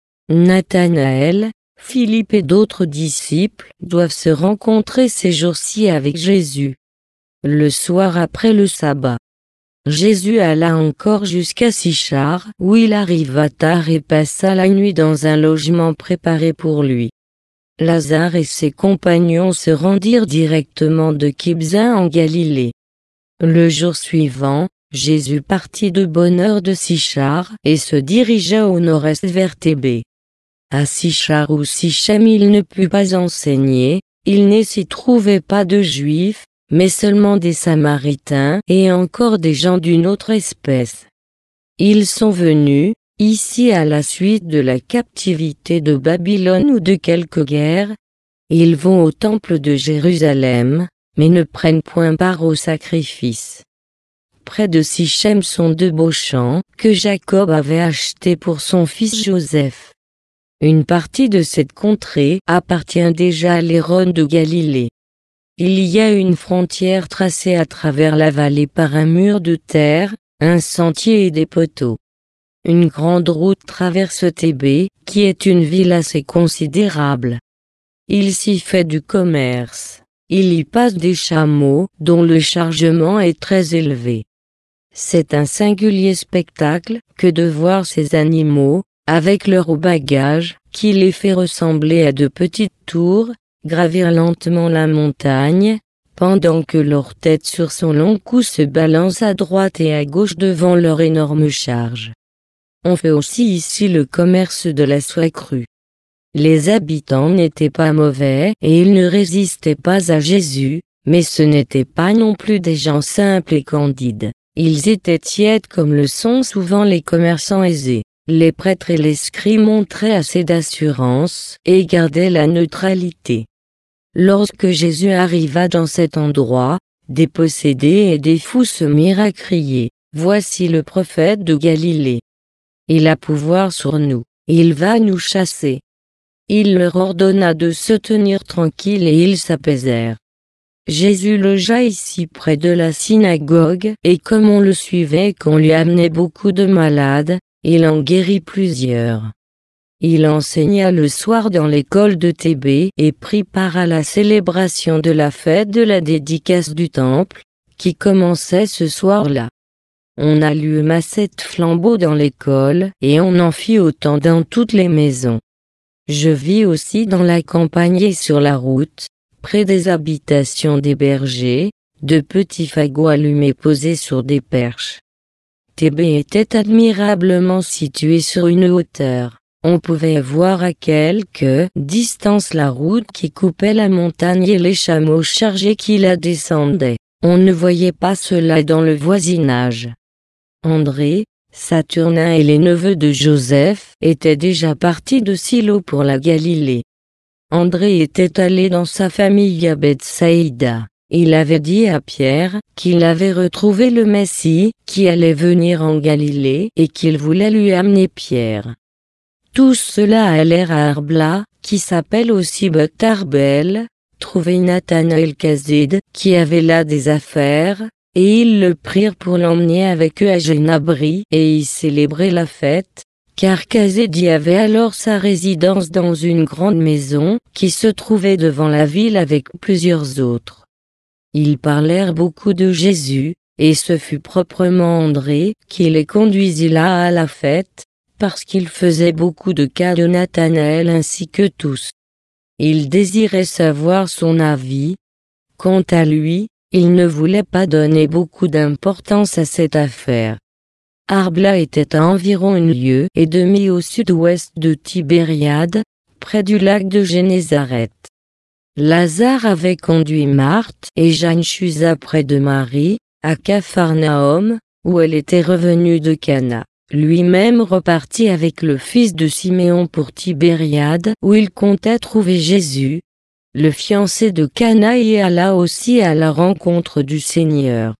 Nathanaël, Philippe et d'autres disciples doivent se rencontrer ces jours-ci avec Jésus. Le soir après le sabbat, Jésus alla encore jusqu'à Sichar, où il arriva tard et passa la nuit dans un logement préparé pour lui. Lazare et ses compagnons se rendirent directement de Kibza en Galilée. Le jour suivant, Jésus partit de bonne heure de Sichar et se dirigea au nord-est vers Thébé. À Sichar ou Sichem il ne put pas enseigner, il ne s'y trouvait pas de Juifs, mais seulement des Samaritains et encore des gens d'une autre espèce. Ils sont venus, ici à la suite de la captivité de Babylone ou de quelque guerre. Ils vont au temple de Jérusalem, mais ne prennent point part au sacrifice. Près de Sichem sont 2 beaux champs que Jacob avait achetés pour son fils Joseph. Une partie de cette contrée appartient déjà à l'Héron de Galilée. Il y a une frontière tracée à travers la vallée par un mur de terre, un sentier et des poteaux. Une grande route traverse Thébé, qui est une ville assez considérable. Il s'y fait du commerce. Il y passe des chameaux, dont le chargement est très élevé. C'est un singulier spectacle que de voir ces animaux, avec leurs bagages, qui les fait ressembler à de petites tours, gravir lentement la montagne, pendant que leur tête sur son long cou se balance à droite et à gauche devant leur énorme charge. On fait aussi ici le commerce de la soie crue. Les habitants n'étaient pas mauvais et ils ne résistaient pas à Jésus, mais ce n'étaient pas non plus des gens simples et candides. Ils étaient tièdes comme le sont souvent les commerçants aisés. Les prêtres et les scribes montraient assez d'assurance et gardaient la neutralité. Lorsque Jésus arriva dans cet endroit, des possédés et des fous se mirent à crier, « Voici le prophète de Galilée. Il a pouvoir sur nous, il va nous chasser. » Il leur ordonna de se tenir tranquilles et ils s'apaisèrent. Jésus logea ici près de la synagogue et comme on le suivait et qu'on lui amenait beaucoup de malades, il en guérit plusieurs. Il enseigna le soir dans l'école de Thébé et prit part à la célébration de la fête de la dédicace du temple, qui commençait ce soir-là. On alluma 7 flambeaux dans l'école et on en fit autant dans toutes les maisons. Je vis aussi dans la campagne et sur la route, près des habitations des bergers, de petits fagots allumés posés sur des perches. Thébé était admirablement situé sur une hauteur. On pouvait voir à quelque distance la route qui coupait la montagne et les chameaux chargés qui la descendaient. On ne voyait pas cela dans le voisinage. André, Saturnin et les neveux de Joseph étaient déjà partis de Silo pour la Galilée. André était allé dans sa famille à Bethsaïda. Il avait dit à Pierre qu'il avait retrouvé le Messie qui allait venir en Galilée et qu'il voulait lui amener Pierre. Tout cela allèrent à Arbla, qui s'appelle aussi Beth-Arbel, trouver Nathanaël Kazid, qui avait là des affaires, et ils le prirent pour l'emmener avec eux à Génabri et y célébrer la fête, car Kazid y avait alors sa résidence dans une grande maison qui se trouvait devant la ville avec plusieurs autres. Ils parlèrent beaucoup de Jésus, et ce fut proprement André qui les conduisit là à la fête, parce qu'il faisait beaucoup de cas de Nathanaël ainsi que tous. Il désirait savoir son avis. Quant à lui, il ne voulait pas donner beaucoup d'importance à cette affaire. Arbla était à environ 1 lieue et demie au sud-ouest de Tibériade, près du lac de Génézareth. Lazare avait conduit Marthe et Jeanne Chusa près de Marie, à Capharnaüm, où elle était revenue de Cana. Lui-même repartit avec le fils de Siméon pour Tibériade, où il comptait trouver Jésus. Le fiancé de Cana y alla aussi à la rencontre du Seigneur.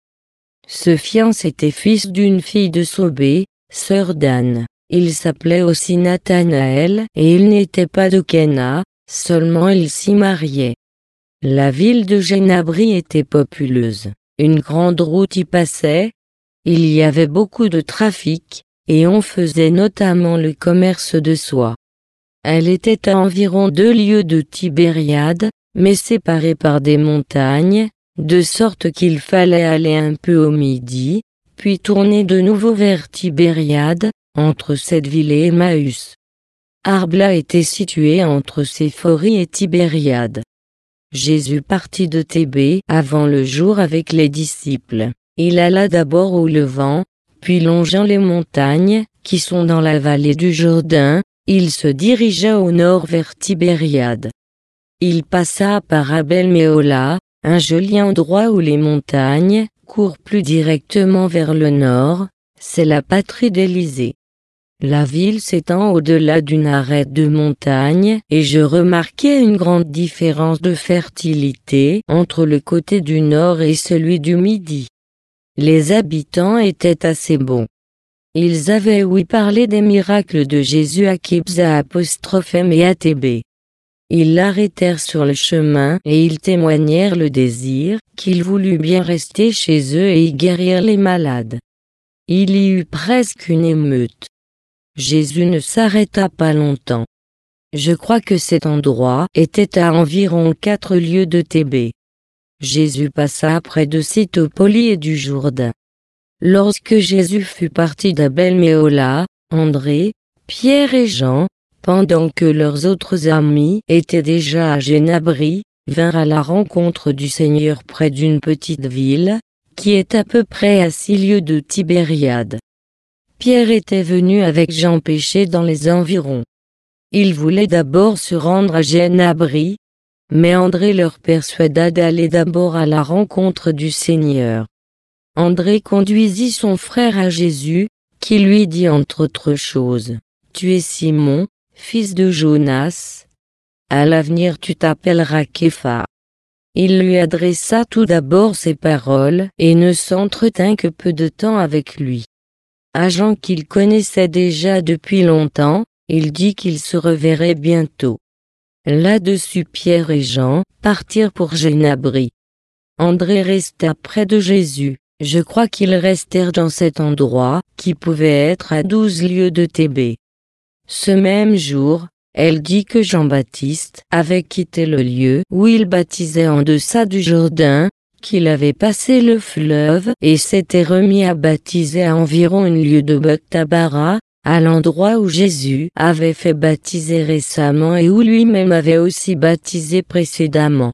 Ce fiancé était fils d'une fille de Sobé, sœur d'Anne. Il s'appelait aussi Nathanaël et il n'était pas de Cana, seulement il s'y mariait. La ville de Génabri était populeuse. Une grande route y passait. Il y avait beaucoup de trafic, et on faisait notamment le commerce de soie. Elle était à environ 2 lieues de Tibériade, mais séparée par des montagnes, de sorte qu'il fallait aller un peu au midi, puis tourner de nouveau vers Tibériade, entre cette ville et Emmaüs. Arbla était située entre Séphorie et Tibériade. Jésus partit de Thébé avant le jour avec les disciples. Il alla d'abord au levant, puis longeant les montagnes, qui sont dans la vallée du Jourdain, il se dirigea au nord vers Tibériade. Il passa par Abel-Méhola, un joli endroit où les montagnes courent plus directement vers le nord, c'est la patrie d'Élysée. La ville s'étend au-delà d'une arête de montagne et je remarquai une grande différence de fertilité entre le côté du nord et celui du midi. Les habitants étaient assez bons. Ils avaient ouï parler des miracles de Jésus à Kibza ' et à Thébé. Ils l'arrêtèrent sur le chemin et ils témoignèrent le désir qu'il voulut bien rester chez eux et y guérir les malades. Il y eut presque une émeute. Jésus ne s'arrêta pas longtemps. Je crois que cet endroit était à environ 4 lieues de Thébé. Jésus passa près de Cytopolie et du Jourdain. Lorsque Jésus fut parti d'Abel-Méhola, André, Pierre et Jean, pendant que leurs autres amis étaient déjà à Génabri, vinrent à la rencontre du Seigneur près d'une petite ville, qui est à peu près à 6 lieues de Tibériade. Pierre était venu avec Jean pêcher dans les environs. Ils voulaient d'abord se rendre à Génabri, mais André leur persuada d'aller d'abord à la rencontre du Seigneur. André conduisit son frère à Jésus, qui lui dit entre autres choses, « Tu es Simon, fils de Jonas. À l'avenir tu t'appelleras Képha. » Il lui adressa tout d'abord ces paroles et ne s'entretint que peu de temps avec lui. Agent qu'il connaissait déjà depuis longtemps, il dit qu'il se reverrait bientôt. Là-dessus Pierre et Jean partirent pour Génabri. André resta près de Jésus. Je crois qu'ils restèrent dans cet endroit, qui pouvait être à 12 lieues de Thébé. Ce même jour, elle dit que Jean-Baptiste avait quitté le lieu où il baptisait en deçà du Jourdain, qu'il avait passé le fleuve et s'était remis à baptiser à environ une lieue de Bethabara, à l'endroit où Jésus avait fait baptiser récemment et où lui-même avait aussi baptisé précédemment.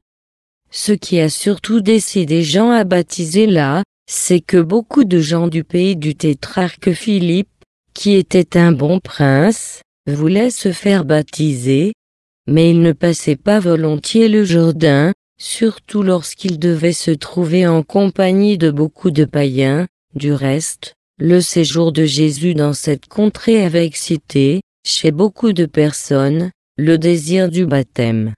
Ce qui a surtout décidé Jean à baptiser là, c'est que beaucoup de gens du pays du tétrarque Philippe, qui était un bon prince, voulaient se faire baptiser, mais ils ne passaient pas volontiers le Jourdain, surtout lorsqu'ils devaient se trouver en compagnie de beaucoup de païens. Du reste, le séjour de Jésus dans cette contrée avait excité, chez beaucoup de personnes, le désir du baptême.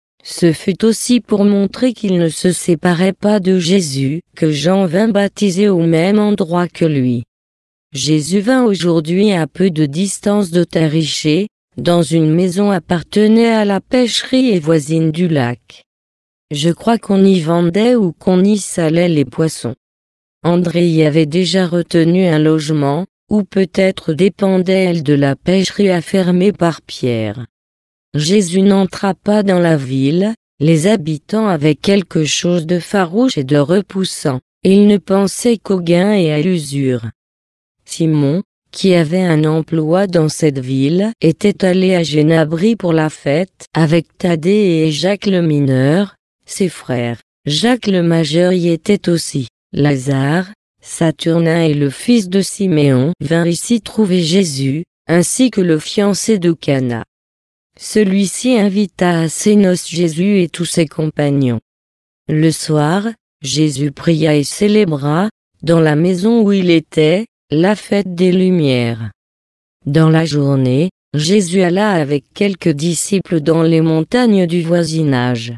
Ce fut aussi pour montrer qu'il ne se séparait pas de Jésus, que Jean vint baptiser au même endroit que lui. Jésus vint aujourd'hui à peu de distance de Tariché, dans une maison appartenait à la pêcherie et voisine du lac. Je crois qu'on y vendait ou qu'on y salait les poissons. André y avait déjà retenu un logement, ou peut-être dépendait-elle de la pêcherie affermée par Pierre. Jésus n'entra pas dans la ville, les habitants avaient quelque chose de farouche et de repoussant, ils ne pensaient qu'au gain et à l'usure. Simon, qui avait un emploi dans cette ville, était allé à Génabri pour la fête, avec Thaddée et Jacques le mineur, ses frères. Jacques le majeur y était aussi. Lazare, Saturnin et le fils de Siméon vinrent ici trouver Jésus, ainsi que le fiancé de Cana. Celui-ci invita à ses noces Jésus et tous ses compagnons. Le soir, Jésus pria et célébra, dans la maison où il était, la fête des Lumières. Dans la journée, Jésus alla avec quelques disciples dans les montagnes du voisinage.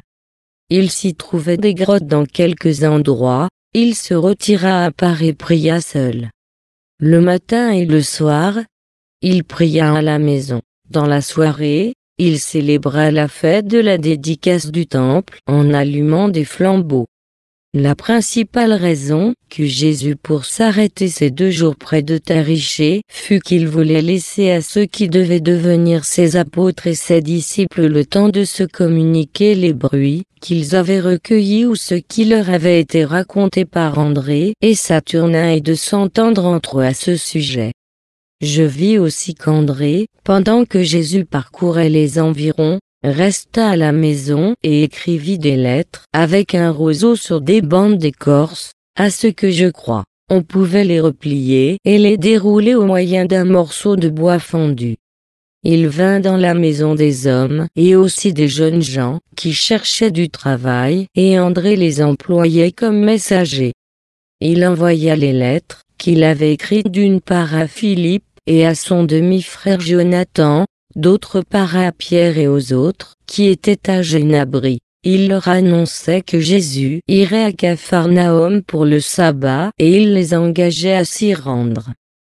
Il s'y trouvait des grottes dans quelques endroits, il se retira à part et pria seul. Le matin et le soir, il pria à la maison. Dans la soirée, il célébra la fête de la dédicace du temple en allumant des flambeaux. La principale raison qu'eut Jésus pour s'arrêter ces 2 jours près de Tariché fut qu'il voulait laisser à ceux qui devaient devenir ses apôtres et ses disciples le temps de se communiquer les bruits qu'ils avaient recueillis ou ce qui leur avait été raconté par André et Saturnin et de s'entendre entre eux à ce sujet. Je vis aussi qu'André, pendant que Jésus parcourait les environs, resta à la maison et écrivit des lettres avec un roseau sur des bandes d'écorce, à ce que je crois. On pouvait les replier et les dérouler au moyen d'un morceau de bois fendu. Il vint dans la maison des hommes et aussi des jeunes gens qui cherchaient du travail et André les employait comme messagers. Il envoya les lettres qu'il avait écrites d'une part à Philippe et à son demi-frère Jonathan, d'autre part à Pierre et aux autres, qui étaient à Génabri. Il leur annonçait que Jésus irait à Capharnaüm pour le sabbat et il les engageait à s'y rendre.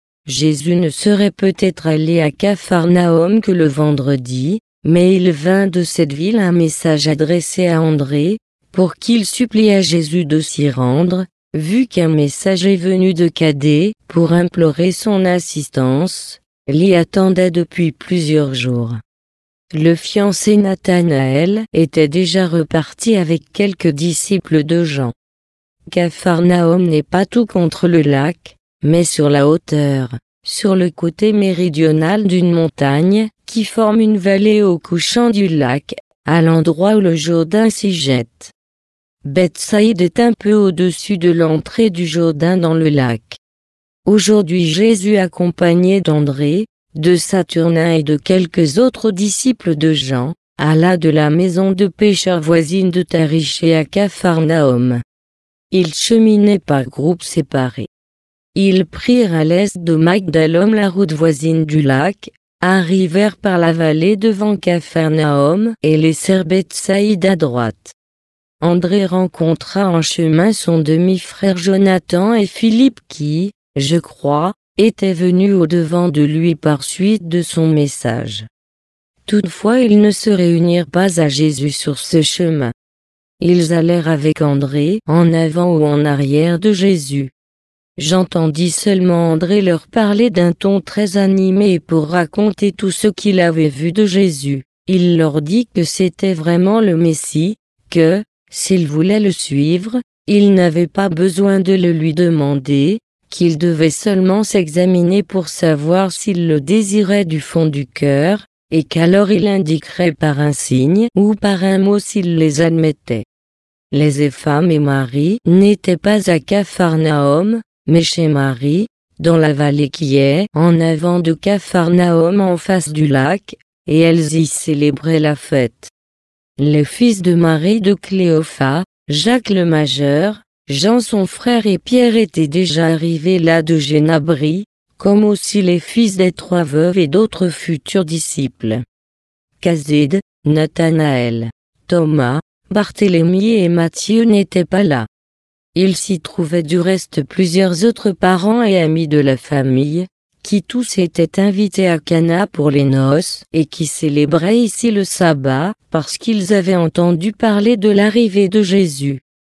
Jésus ne serait peut-être allé à Capharnaüm que le vendredi, mais il vint de cette ville un message adressé à André, pour qu'il suppliât Jésus de s'y rendre, vu qu'un message est venu de Thaddée pour implorer son assistance. L'y attendait depuis plusieurs jours. Le fiancé Nathanaël était déjà reparti avec quelques disciples de Jean. Capharnaüm n'est pas tout contre le lac, mais sur la hauteur, sur le côté méridional d'une montagne, qui forme une vallée au couchant du lac, à l'endroit où le Jourdain s'y jette. Bethsaïde est un peu au-dessus de l'entrée du Jourdain dans le lac. Aujourd'hui Jésus accompagné d'André, de Saturnin et de quelques autres disciples de Jean, alla de la maison de pêcheurs voisine de Tariché à Capharnaüm. Ils cheminaient par groupes séparés. Ils prirent à l'est de Magdalum la route voisine du lac, arrivèrent par la vallée devant Capharnaüm et laissèrent Bethsaïde à droite. André rencontra en chemin son demi-frère Jonathan et Philippe qui, je crois, étaient venus au-devant de lui par suite de son message. Toutefois ils ne se réunirent pas à Jésus sur ce chemin. Ils allèrent avec André en avant ou en arrière de Jésus. J'entendis seulement André leur parler d'un ton très animé pour raconter tout ce qu'il avait vu de Jésus. Il leur dit que c'était vraiment le Messie, que, s'ils voulaient le suivre, ils n'avaient pas besoin de le lui demander, qu'ils devaient seulement s'examiner pour savoir s'ils le désiraient du fond du cœur, et qu'alors il indiquerait par un signe ou par un mot s'ils les admettaient. Les femmes et Marie n'étaient pas à Capharnaüm, mais chez Marie, dans la vallée qui est en avant de Capharnaüm en face du lac, et elles y célébraient la fête. Les fils de Marie de Cléophas, Jacques le majeur, Jean son frère et Pierre étaient déjà arrivés là de Génabrie, comme aussi les fils des 3 veuves et d'autres futurs disciples. Caside, Nathanaël, Thomas, Barthélemy et Matthieu n'étaient pas là. Il s'y trouvait du reste plusieurs autres parents et amis de la famille, qui tous étaient invités à Cana pour les noces et qui célébraient ici le sabbat parce qu'ils avaient entendu parler de l'arrivée de Jésus.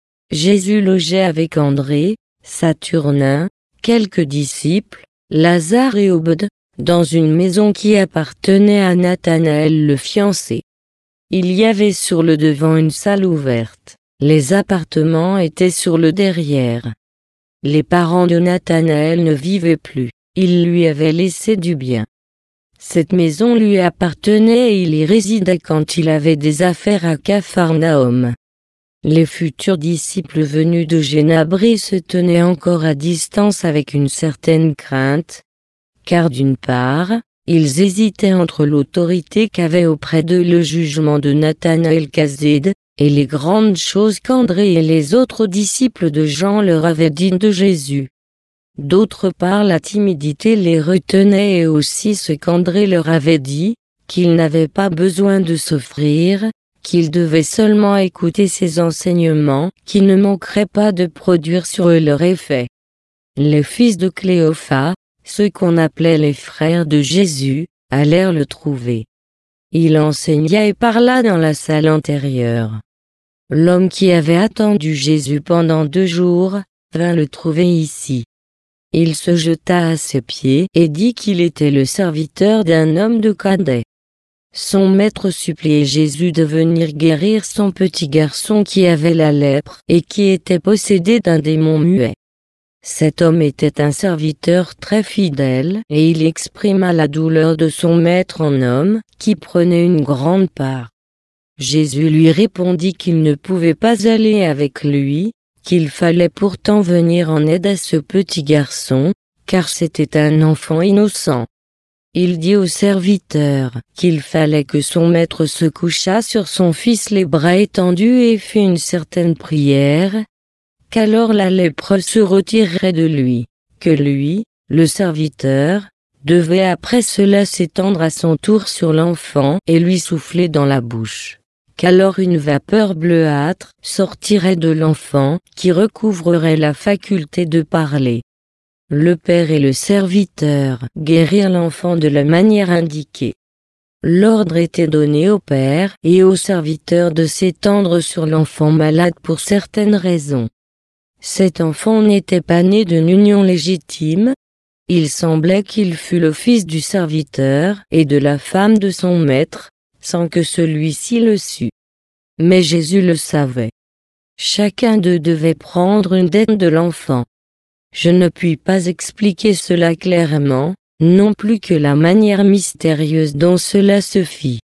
Jésus logeait avec André, Saturnin, quelques disciples, Lazare et Obed, dans une maison qui appartenait à Nathanaël le fiancé. Il y avait sur le devant une salle ouverte. Les appartements étaient sur le derrière. Les parents de Nathanaël ne vivaient plus, ils lui avaient laissé du bien. Cette maison lui appartenait et il y résidait quand il avait des affaires à Capharnaüm. Les futurs disciples venus de Génabrie se tenaient encore à distance avec une certaine crainte, car d'une part, ils hésitaient entre l'autorité qu'avait auprès d'eux le jugement de Nathanaël Caside, et les grandes choses qu'André et les autres disciples de Jean leur avaient dites de Jésus. D'autre part la timidité les retenait et aussi ce qu'André leur avait dit, qu'ils n'avaient pas besoin de s'offrir, qu'ils devaient seulement écouter ses enseignements, qui ne manqueraient pas de produire sur eux leur effet. Les fils de Cléophas, ceux qu'on appelait les frères de Jésus, allèrent le trouver. Il enseigna et parla dans la salle antérieure. L'homme qui avait attendu Jésus pendant 2 jours, vint le trouver ici. Il se jeta à ses pieds et dit qu'il était le serviteur d'un homme de Cadès. Son maître suppliait Jésus de venir guérir son petit garçon qui avait la lèpre et qui était possédé d'un démon muet. Cet homme était un serviteur très fidèle et il exprima la douleur de son maître en homme, qui prenait une grande part. Jésus lui répondit qu'il ne pouvait pas aller avec lui, qu'il fallait pourtant venir en aide à ce petit garçon, car c'était un enfant innocent. Il dit au serviteur qu'il fallait que son maître se couchât sur son fils les bras étendus et fit une certaine prière, qu'alors la lèpre se retirerait de lui, que lui, le serviteur, devait après cela s'étendre à son tour sur l'enfant et lui souffler dans la bouche, qu'alors une vapeur bleuâtre sortirait de l'enfant qui recouvrerait la faculté de parler. Le père et le serviteur guérirent l'enfant de la manière indiquée. L'ordre était donné au père et au serviteur de s'étendre sur l'enfant malade pour certaines raisons. Cet enfant n'était pas né d'une union légitime, il semblait qu'il fût le fils du serviteur et de la femme de son maître, sans que celui-ci le sût. Mais Jésus le savait. Chacun d'eux devait prendre une dette de l'enfant. Je ne puis pas expliquer cela clairement, non plus que la manière mystérieuse dont cela se fit.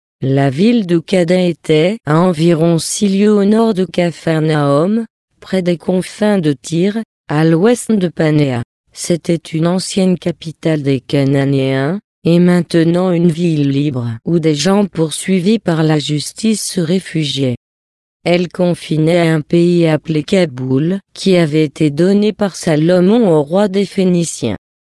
La ville de Cadin était à environ 6 lieues au nord de Capharnaüm, près des confins de Tyr, à l'ouest de Panéa. C'était une ancienne capitale des Cananéens, et maintenant une ville libre où des gens poursuivis par la justice se réfugiaient. Elle confinait un pays appelé Kaboul, qui avait été donné par Salomon au roi des Phéniciens.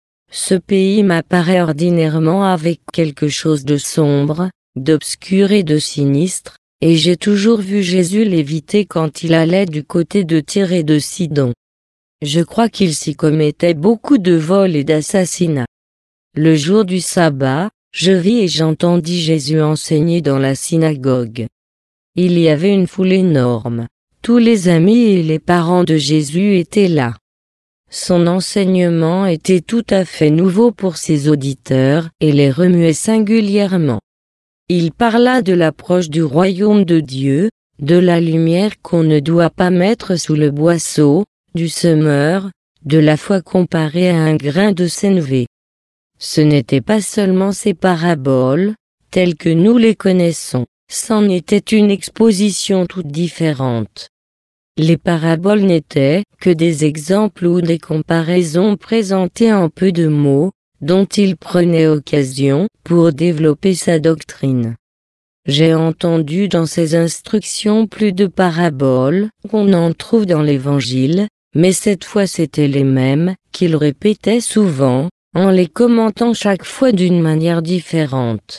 Ce pays m'apparaît ordinairement avec quelque chose de sombre, d'obscur et de sinistre, et j'ai toujours vu Jésus l'éviter quand il allait du côté de Tyr et de Sidon. Je crois qu'il s'y commettait beaucoup de vols et d'assassinats. Le jour du sabbat, je vis et j'entendis Jésus enseigner dans la synagogue. Il y avait une foule énorme. Tous les amis et les parents de Jésus étaient là. Son enseignement était tout à fait nouveau pour ses auditeurs et les remuait singulièrement. Il parla de l'approche du royaume de Dieu, de la lumière qu'on ne doit pas mettre sous le boisseau, du semeur, de la foi comparée à un grain de sénévé. Ce n'était pas seulement ces paraboles, telles que nous les connaissons, c'en était une exposition toute différente. Les paraboles n'étaient que des exemples ou des comparaisons présentées en peu de mots, dont il prenait occasion pour développer sa doctrine. J'ai entendu dans ses instructions plus de paraboles qu'on en trouve dans l'Évangile, mais cette fois c'étaient les mêmes, qu'il répétait souvent, en les commentant chaque fois d'une manière différente.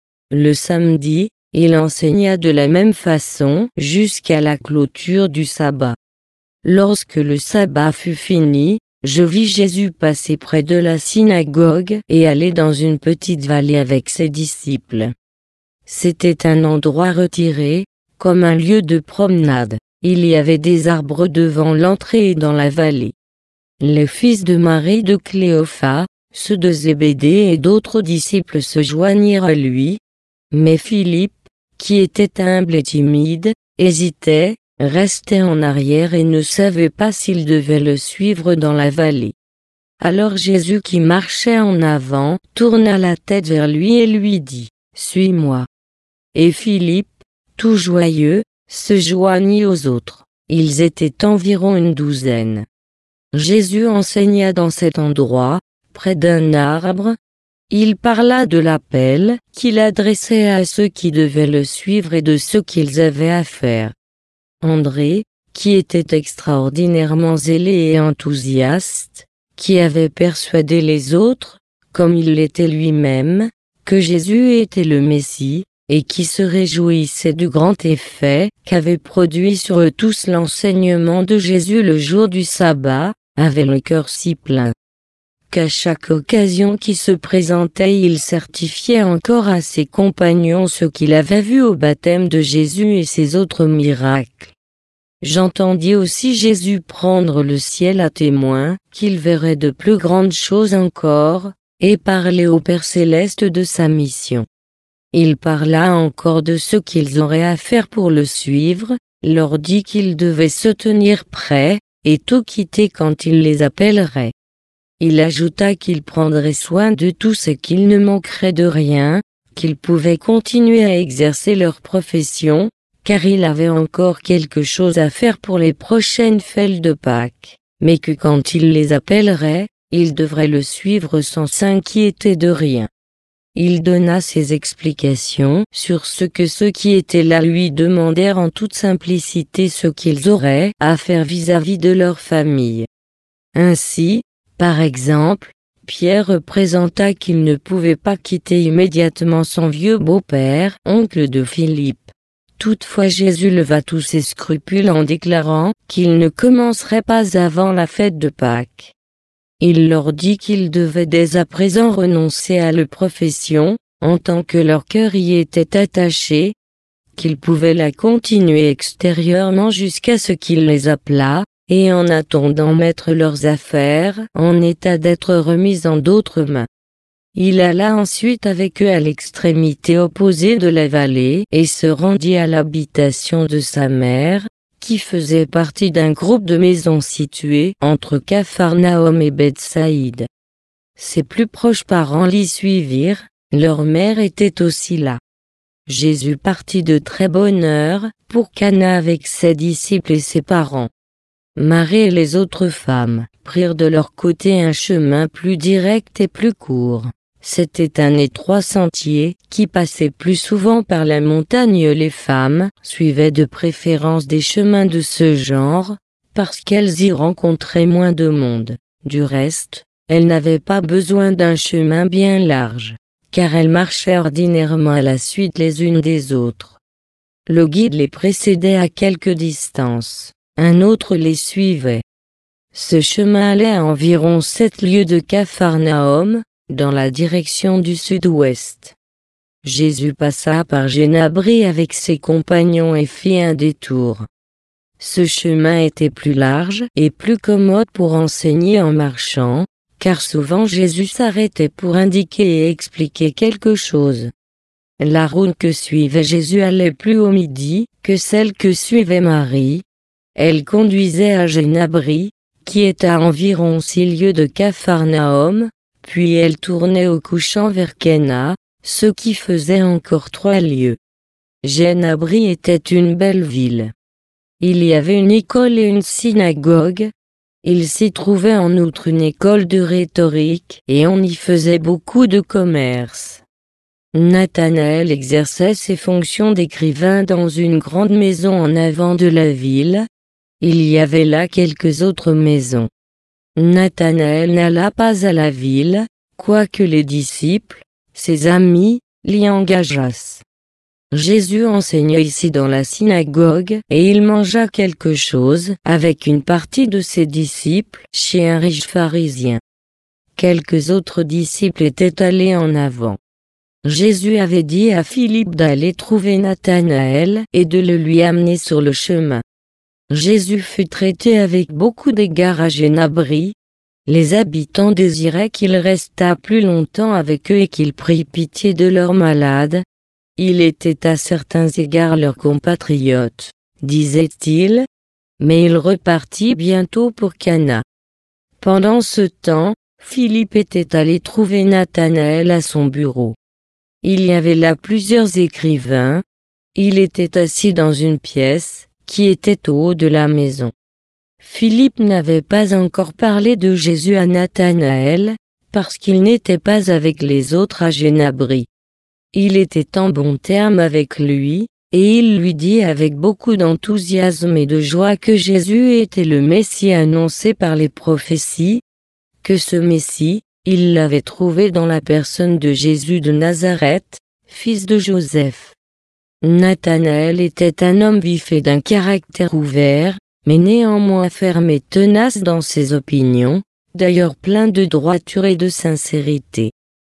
Le samedi, il enseigna de la même façon jusqu'à la clôture du sabbat. Lorsque le sabbat fut fini, je vis Jésus passer près de la synagogue et aller dans une petite vallée avec ses disciples. C'était un endroit retiré, comme un lieu de promenade. Il y avait des arbres devant l'entrée et dans la vallée. Les fils de Marie de Cléophas, ceux de Zébédée et d'autres disciples se joignirent à lui, mais Philippe, qui était humble et timide, hésitait, restait en arrière et ne savait pas s'il devait le suivre dans la vallée. Alors Jésus qui marchait en avant, tourna la tête vers lui et lui dit, « Suis-moi » Et Philippe, tout joyeux, se joignit aux autres. Ils étaient environ une douzaine. Jésus enseigna dans cet endroit, près d'un arbre. Il parla de l'appel qu'il adressait à ceux qui devaient le suivre et de ce qu'ils avaient à faire. André, qui était extraordinairement zélé et enthousiaste, qui avait persuadé les autres, comme il l'était lui-même, que Jésus était le Messie, et qui se réjouissait du grand effet qu'avait produit sur eux tous l'enseignement de Jésus le jour du sabbat, avait le cœur si plein qu'à chaque occasion qui se présentait il certifiait encore à ses compagnons ce qu'il avait vu au baptême de Jésus et ses autres miracles. J'entendis aussi Jésus prendre le ciel à témoin, qu'il verrait de plus grandes choses encore, et parler au Père céleste de sa mission. Il parla encore de ce qu'ils auraient à faire pour le suivre, leur dit qu'ils devaient se tenir prêts, et tout quitter quand il les appellerait. Il ajouta qu'il prendrait soin de tous et qu'ils ne manqueraient de rien, qu'ils pouvaient continuer à exercer leur profession, car il avait encore quelque chose à faire pour les prochaines fêtes de Pâques, mais que quand il les appellerait, ils devraient le suivre sans s'inquiéter de rien. Il donna ses explications sur ce que ceux qui étaient là lui demandèrent en toute simplicité ce qu'ils auraient à faire vis-à-vis de leur famille. Ainsi, par exemple, Pierre représenta qu'il ne pouvait pas quitter immédiatement son vieux beau-père, oncle de Philippe. Toutefois Jésus leva tous ses scrupules en déclarant qu'il ne commencerait pas avant la fête de Pâques. Il leur dit qu'ils devaient dès à présent renoncer à leur profession, en tant que leur cœur y était attaché, qu'ils pouvaient la continuer extérieurement jusqu'à ce qu'il les appelât, et en attendant mettre leurs affaires en état d'être remises en d'autres mains. Il alla ensuite avec eux à l'extrémité opposée de la vallée et se rendit à l'habitation de sa mère, qui faisait partie d'un groupe de maisons situées entre Capharnaüm et Bethsaïde. Ses plus proches parents l'y suivirent, leur mère était aussi là. Jésus partit de très bonne heure pour Cana avec ses disciples et ses parents. Marie et les autres femmes prirent de leur côté un chemin plus direct et plus court. C'était un étroit sentier qui passait plus souvent par la montagne. Les femmes suivaient de préférence des chemins de ce genre, parce qu'elles y rencontraient moins de monde. Du reste, elles n'avaient pas besoin d'un chemin bien large, car elles marchaient ordinairement à la suite les unes des autres. Le guide les précédait à quelque distance, un autre les suivait. Ce chemin allait à environ 7 lieues de Capharnaüm, dans la direction du sud-ouest. Jésus passa par Génabri avec ses compagnons et fit un détour. Ce chemin était plus large et plus commode pour enseigner en marchant, car souvent Jésus s'arrêtait pour indiquer et expliquer quelque chose. La route que suivait Jésus allait plus au midi que celle que suivait Marie. Elle conduisait à Génabri, qui est à environ 6 lieues de Capharnaüm, puis elle tournait au couchant vers Cana, ce qui faisait encore 3 lieues. Génabri était une belle ville. Il y avait une école et une synagogue. Il s'y trouvait en outre une école de rhétorique et on y faisait beaucoup de commerce. Nathanaël exerçait ses fonctions d'écrivain dans une grande maison en avant de la ville. Il y avait là quelques autres maisons. Nathanaël n'alla pas à la ville, quoique les disciples, ses amis, l'y engageassent. Jésus enseignait ici dans la synagogue et il mangea quelque chose avec une partie de ses disciples chez un riche pharisien. Quelques autres disciples étaient allés en avant. Jésus avait dit à Philippe d'aller trouver Nathanaël et de le lui amener sur le chemin. Jésus fut traité avec beaucoup d'égard à Génabri. Les habitants désiraient qu'il restât plus longtemps avec eux et qu'il prît pitié de leurs malades. Il était à certains égards leur compatriote, disait-il, mais il repartit bientôt pour Cana. Pendant ce temps, Philippe était allé trouver Nathanaël à son bureau. Il y avait là plusieurs écrivains. Il était assis dans une pièce qui était au haut de la maison. Philippe n'avait pas encore parlé de Jésus à Nathanaël, parce qu'il n'était pas avec les autres à Génabri. Il était en bons termes avec lui, et il lui dit avec beaucoup d'enthousiasme et de joie que Jésus était le Messie annoncé par les prophéties, que ce Messie, il l'avait trouvé dans la personne de Jésus de Nazareth, fils de Joseph. Nathanaël était un homme vif et d'un caractère ouvert, mais néanmoins ferme et tenace dans ses opinions, d'ailleurs plein de droiture et de sincérité.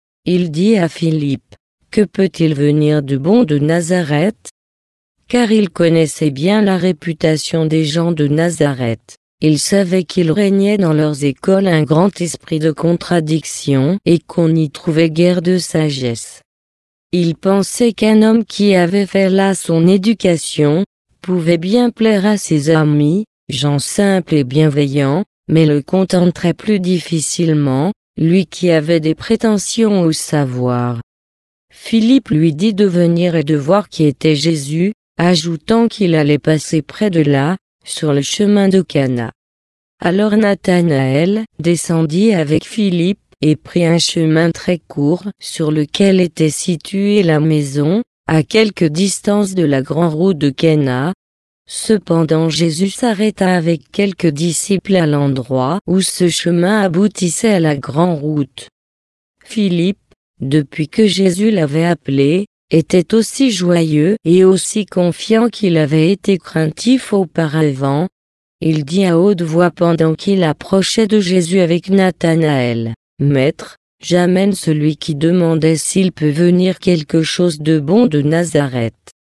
Il dit à Philippe, que peut-il venir de bon de Nazareth? Car il connaissait bien la réputation des gens de Nazareth. Il savait qu'il régnait dans leurs écoles un grand esprit de contradiction et qu'on n'y trouvait guère de sagesse. Il pensait qu'un homme qui avait fait là son éducation, pouvait bien plaire à ses amis, gens simples et bienveillants, mais le contenterait plus difficilement, lui qui avait des prétentions au savoir. Philippe lui dit de venir et de voir qui était Jésus, ajoutant qu'il allait passer près de là, sur le chemin de Cana. Alors Nathanaël descendit avec Philippe et prit un chemin très court sur lequel était située la maison, à quelque distance de la grande route de Cana. Cependant Jésus s'arrêta avec quelques disciples à l'endroit où ce chemin aboutissait à la grande route. Philippe, depuis que Jésus l'avait appelé, était aussi joyeux et aussi confiant qu'il avait été craintif auparavant. Il dit à haute voix pendant qu'il approchait de Jésus avec Nathanaël, « Maître, j'amène celui qui demandait s'il peut venir quelque chose de bon de Nazareth. »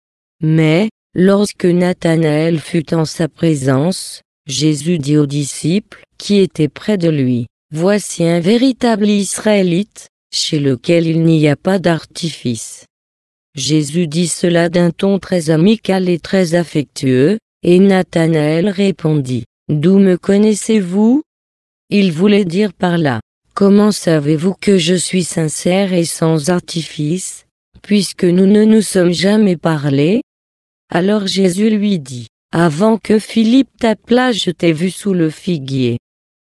Mais, lorsque Nathanaël fut en sa présence, Jésus dit aux disciples, qui étaient près de lui, « Voici un véritable Israélite, chez lequel il n'y a pas d'artifice. » Jésus dit cela d'un ton très amical et très affectueux, et Nathanaël répondit, « D'où me connaissez-vous » Il voulait dire par là, « Comment savez-vous que je suis sincère et sans artifice, puisque nous ne nous sommes jamais parlé ?» Alors Jésus lui dit, « Avant que Philippe t'appelât je t'ai vu sous le figuier. »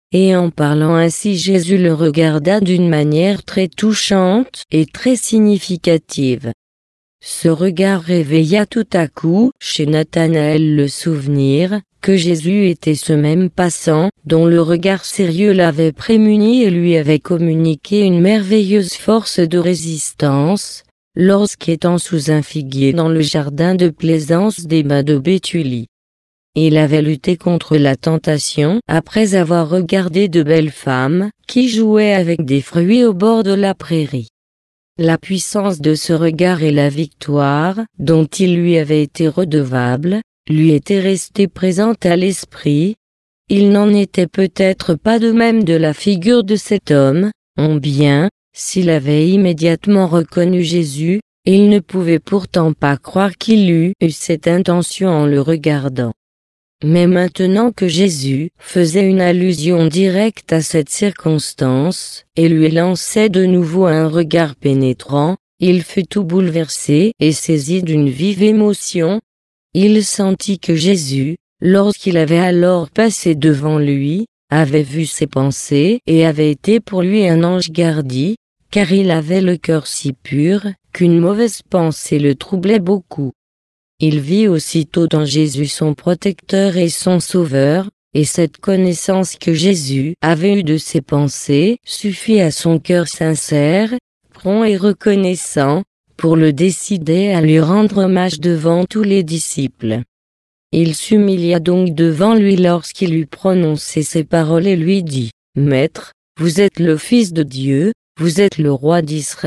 et en parlant ainsi Jésus le regarda d'une manière très touchante et très significative. Ce regard réveilla tout à coup chez Nathanaël le souvenir que Jésus était ce même passant dont le regard sérieux l'avait prémuni et lui avait communiqué une merveilleuse force de résistance, lorsqu'étant sous un figuier dans le jardin de plaisance des bains de Béthulie. Il avait lutté contre la tentation après avoir regardé de belles femmes qui jouaient avec des fruits au bord de la prairie. La puissance de ce regard et la victoire, dont il lui avait été redevable, lui étaient restées présentes à l'esprit. Il n'en était peut-être pas de même de la figure de cet homme, bien, s'il avait immédiatement reconnu Jésus, il ne pouvait pourtant pas croire qu'il eût eu cette intention en le regardant. Mais maintenant que Jésus faisait une allusion directe à cette circonstance, et lui lançait de nouveau un regard pénétrant, il fut tout bouleversé et saisi d'une vive émotion. Il sentit que Jésus, lorsqu'il avait alors passé devant lui, avait vu ses pensées et avait été pour lui un ange gardien, car il avait le cœur si pur, qu'une mauvaise pensée le troublait beaucoup. Il vit aussitôt dans Jésus son protecteur et son sauveur, et cette connaissance que Jésus avait eue de ses pensées suffit à son cœur sincère, prompt et reconnaissant, pour le décider à lui rendre hommage devant tous les disciples. Il s'humilia donc devant lui lorsqu'il eut prononcé ces paroles et lui dit, « Maître, vous êtes le Fils de Dieu, vous êtes le roi d'Israël. »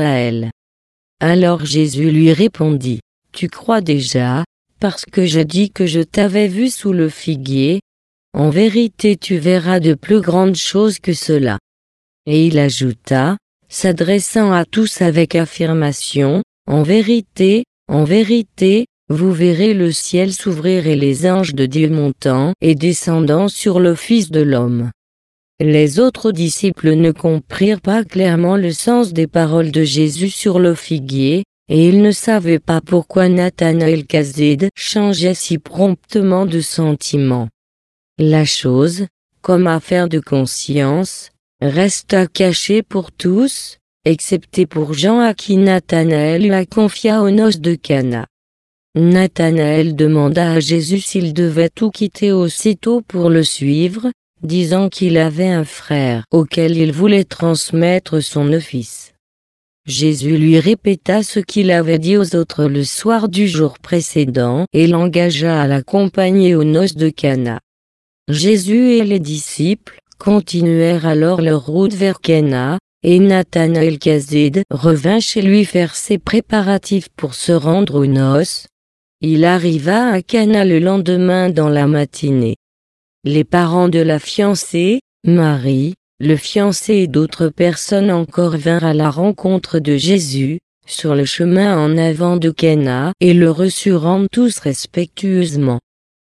Alors Jésus lui répondit, « Tu crois déjà, parce que j'ai dit que je t'avais vu sous le figuier, en vérité tu verras de plus grandes choses que cela. » Et il ajouta, s'adressant à tous avec affirmation, « En vérité, vous verrez le ciel s'ouvrir et les anges de Dieu montant et descendant sur le Fils de l'homme. » Les autres disciples ne comprirent pas clairement le sens des paroles de Jésus sur le figuier, et ils ne savaient pas pourquoi Nathanaël Kazid changeait si promptement de sentiment. La chose, comme affaire de conscience, resta cachée pour tous, excepté pour Jean à qui Nathanaël la confia aux noces de Cana. Nathanaël demanda à Jésus s'il devait tout quitter aussitôt pour le suivre, disant qu'il avait un frère auquel il voulait transmettre son office. Jésus lui répéta ce qu'il avait dit aux autres le soir du jour précédent et l'engagea à l'accompagner aux noces de Cana. Jésus et les disciples continuèrent alors leur route vers Cana, et Nathanaël Kazid revint chez lui faire ses préparatifs pour se rendre aux noces. Il arriva à Cana le lendemain dans la matinée. Les parents de la fiancée, Marie, le fiancé et d'autres personnes encore vinrent à la rencontre de Jésus, sur le chemin en avant de Cana, et le reçurent tous respectueusement.